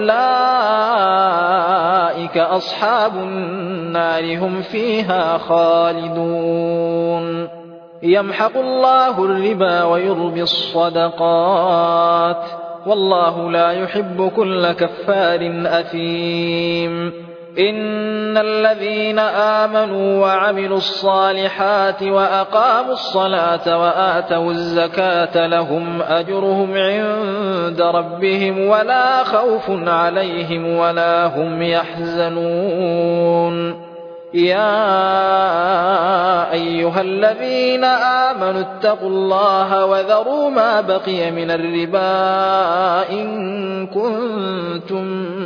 فأولئك أصحاب النار هم فيها خالدون يمحق الله الربا ويربي الصدقات والله لا يحب كل كفار أثيم إن الذين آمنوا وعملوا الصالحات وأقاموا الصلاة وآتوا الزكاة لهم أجرهم عند ربهم ولا خوف عليهم ولا هم يحزنون يا أيها الذين آمنوا اتقوا الله وذروا ما بقي من الربا إن كنتم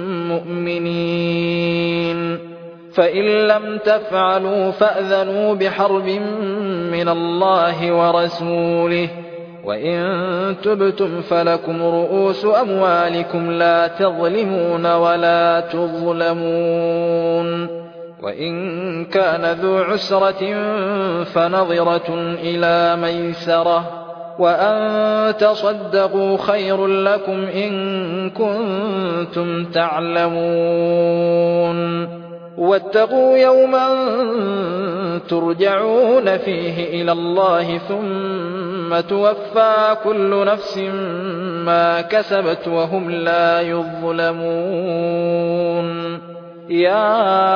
مؤمنين فإن لم تفعلوا فأذنوا بحرب من الله ورسوله وإن تبتم فلكم رؤوس أموالكم لا تظلمون ولا تظلمون وإن كان ذو عسرة فنظرة إلى ميسرة وأن تصدقوا خير لكم إن كنتم تعلمون واتقوا يوما ترجعون فيه إلى الله ثم توفى كل نفس ما كسبت وهم لا يظلمون يا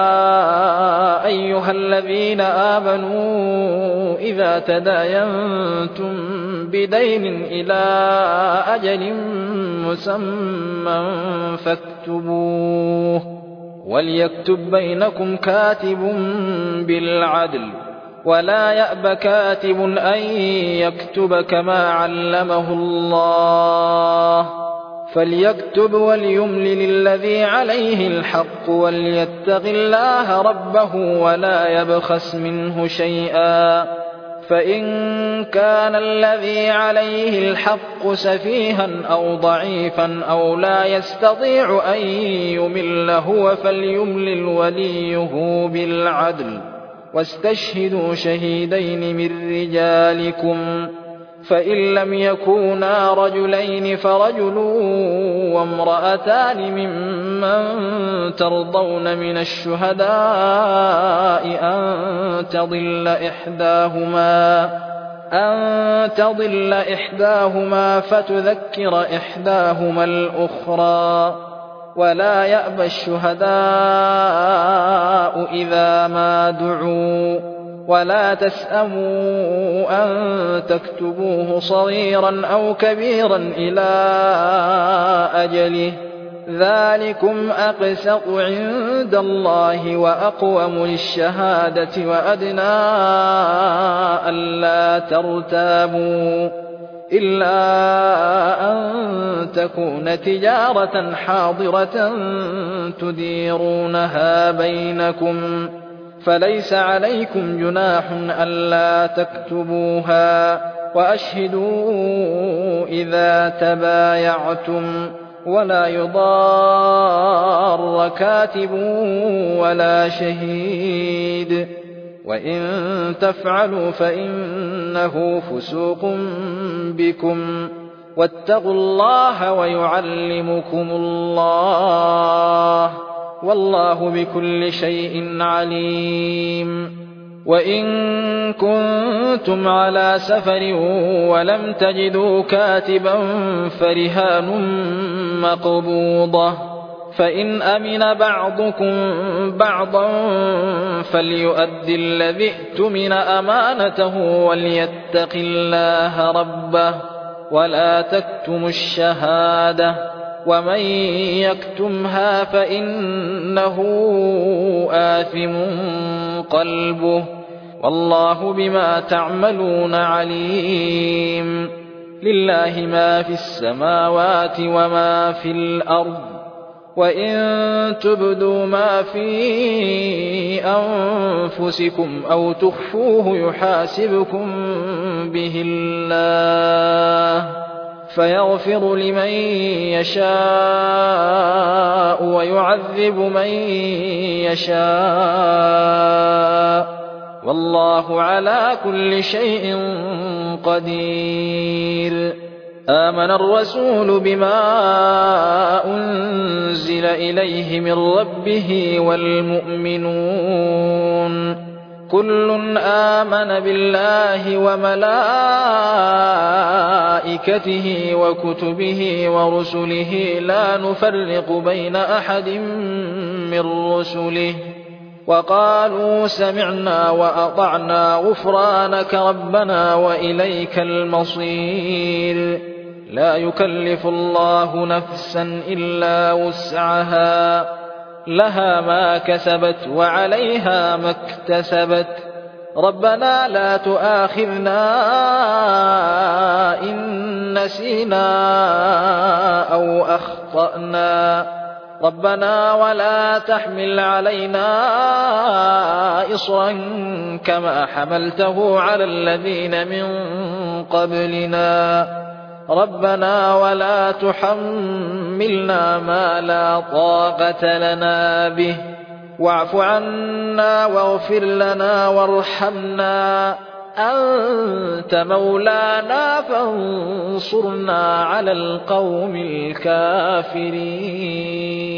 أيها الذين آمنوا إذا تداينتم بدين إلى أجل مسمى فاكتبوه وليكتب بينكم كاتب بالعدل ولا يأب كاتب أن يكتب كما علمه الله فليكتب وليملل الذي عليه الحق وليتق الله ربه ولا يبخس منه شيئا فإن كان الذي عليه الحق سفيها أو ضعيفا أو لا يستطيع أن يمل هو فليملل وليه بالعدل واستشهدوا شهيدين من رجالكم فإن لم يكونا رجلين فرجل وامرأتان ممن ترضون من الشهداء أن تضل إحداهما فتذكر إحداهما الأخرى ولا يأبى الشهداء إذا ما دعوا ولا تسأموا أن تكتبوه صغيرا أو كبيرا إلى أجله ذلكم أقسط عند الله وأقوم للشهادة وأدنى ألا ترتابوا إلا أن تكون تجارة حاضرة تديرونها بينكم فليس عليكم جناح ألا تكتبوها وأشهدوا إذا تبايعتم ولا يضار كاتب ولا شهيد وإن تفعلوا فإنه فسوق بكم واتقوا الله ويعلمكم الله والله بكل شيء عليم وإن كنتم على سفر ولم تجدوا كاتبا فرهان مقبوضة فإن أمن بعضكم بعضا فليؤد الذي اؤتمن أمانته وليتق الله ربه ولا تكتموا الشهادة ومن يكتمها فإنه آثم قلبه والله بما تعملون عليم. لله ما في السماوات وما في الأرض وإن تبدوا ما في أنفسكم أو تخفوه يحاسبكم به الله فيغفر لمن يشاء ويعذب من يشاء والله على كل شيء قدير. آمن الرسول بما أنزل إليه من ربه والمؤمنون كل آمن بالله وملائكته وكتبه ورسله لا نفرق بين أحد من رسله وقالوا سمعنا وأطعنا غفرانك ربنا وإليك المصير. لا يكلف الله نفسا إلا وسعها لها ما كسبت وعليها ما اكتسبت ربنا لا تؤاخذنا إن نسينا أو أخطأنا ربنا ولا تحمل علينا إصرا كما حملته على الذين من قبلنا ربنا ولا تحملنا ما لا طاقة لنا به واعف عنا واغفر لنا وارحمنا أنت مولانا فانصرنا على القوم الكافرين.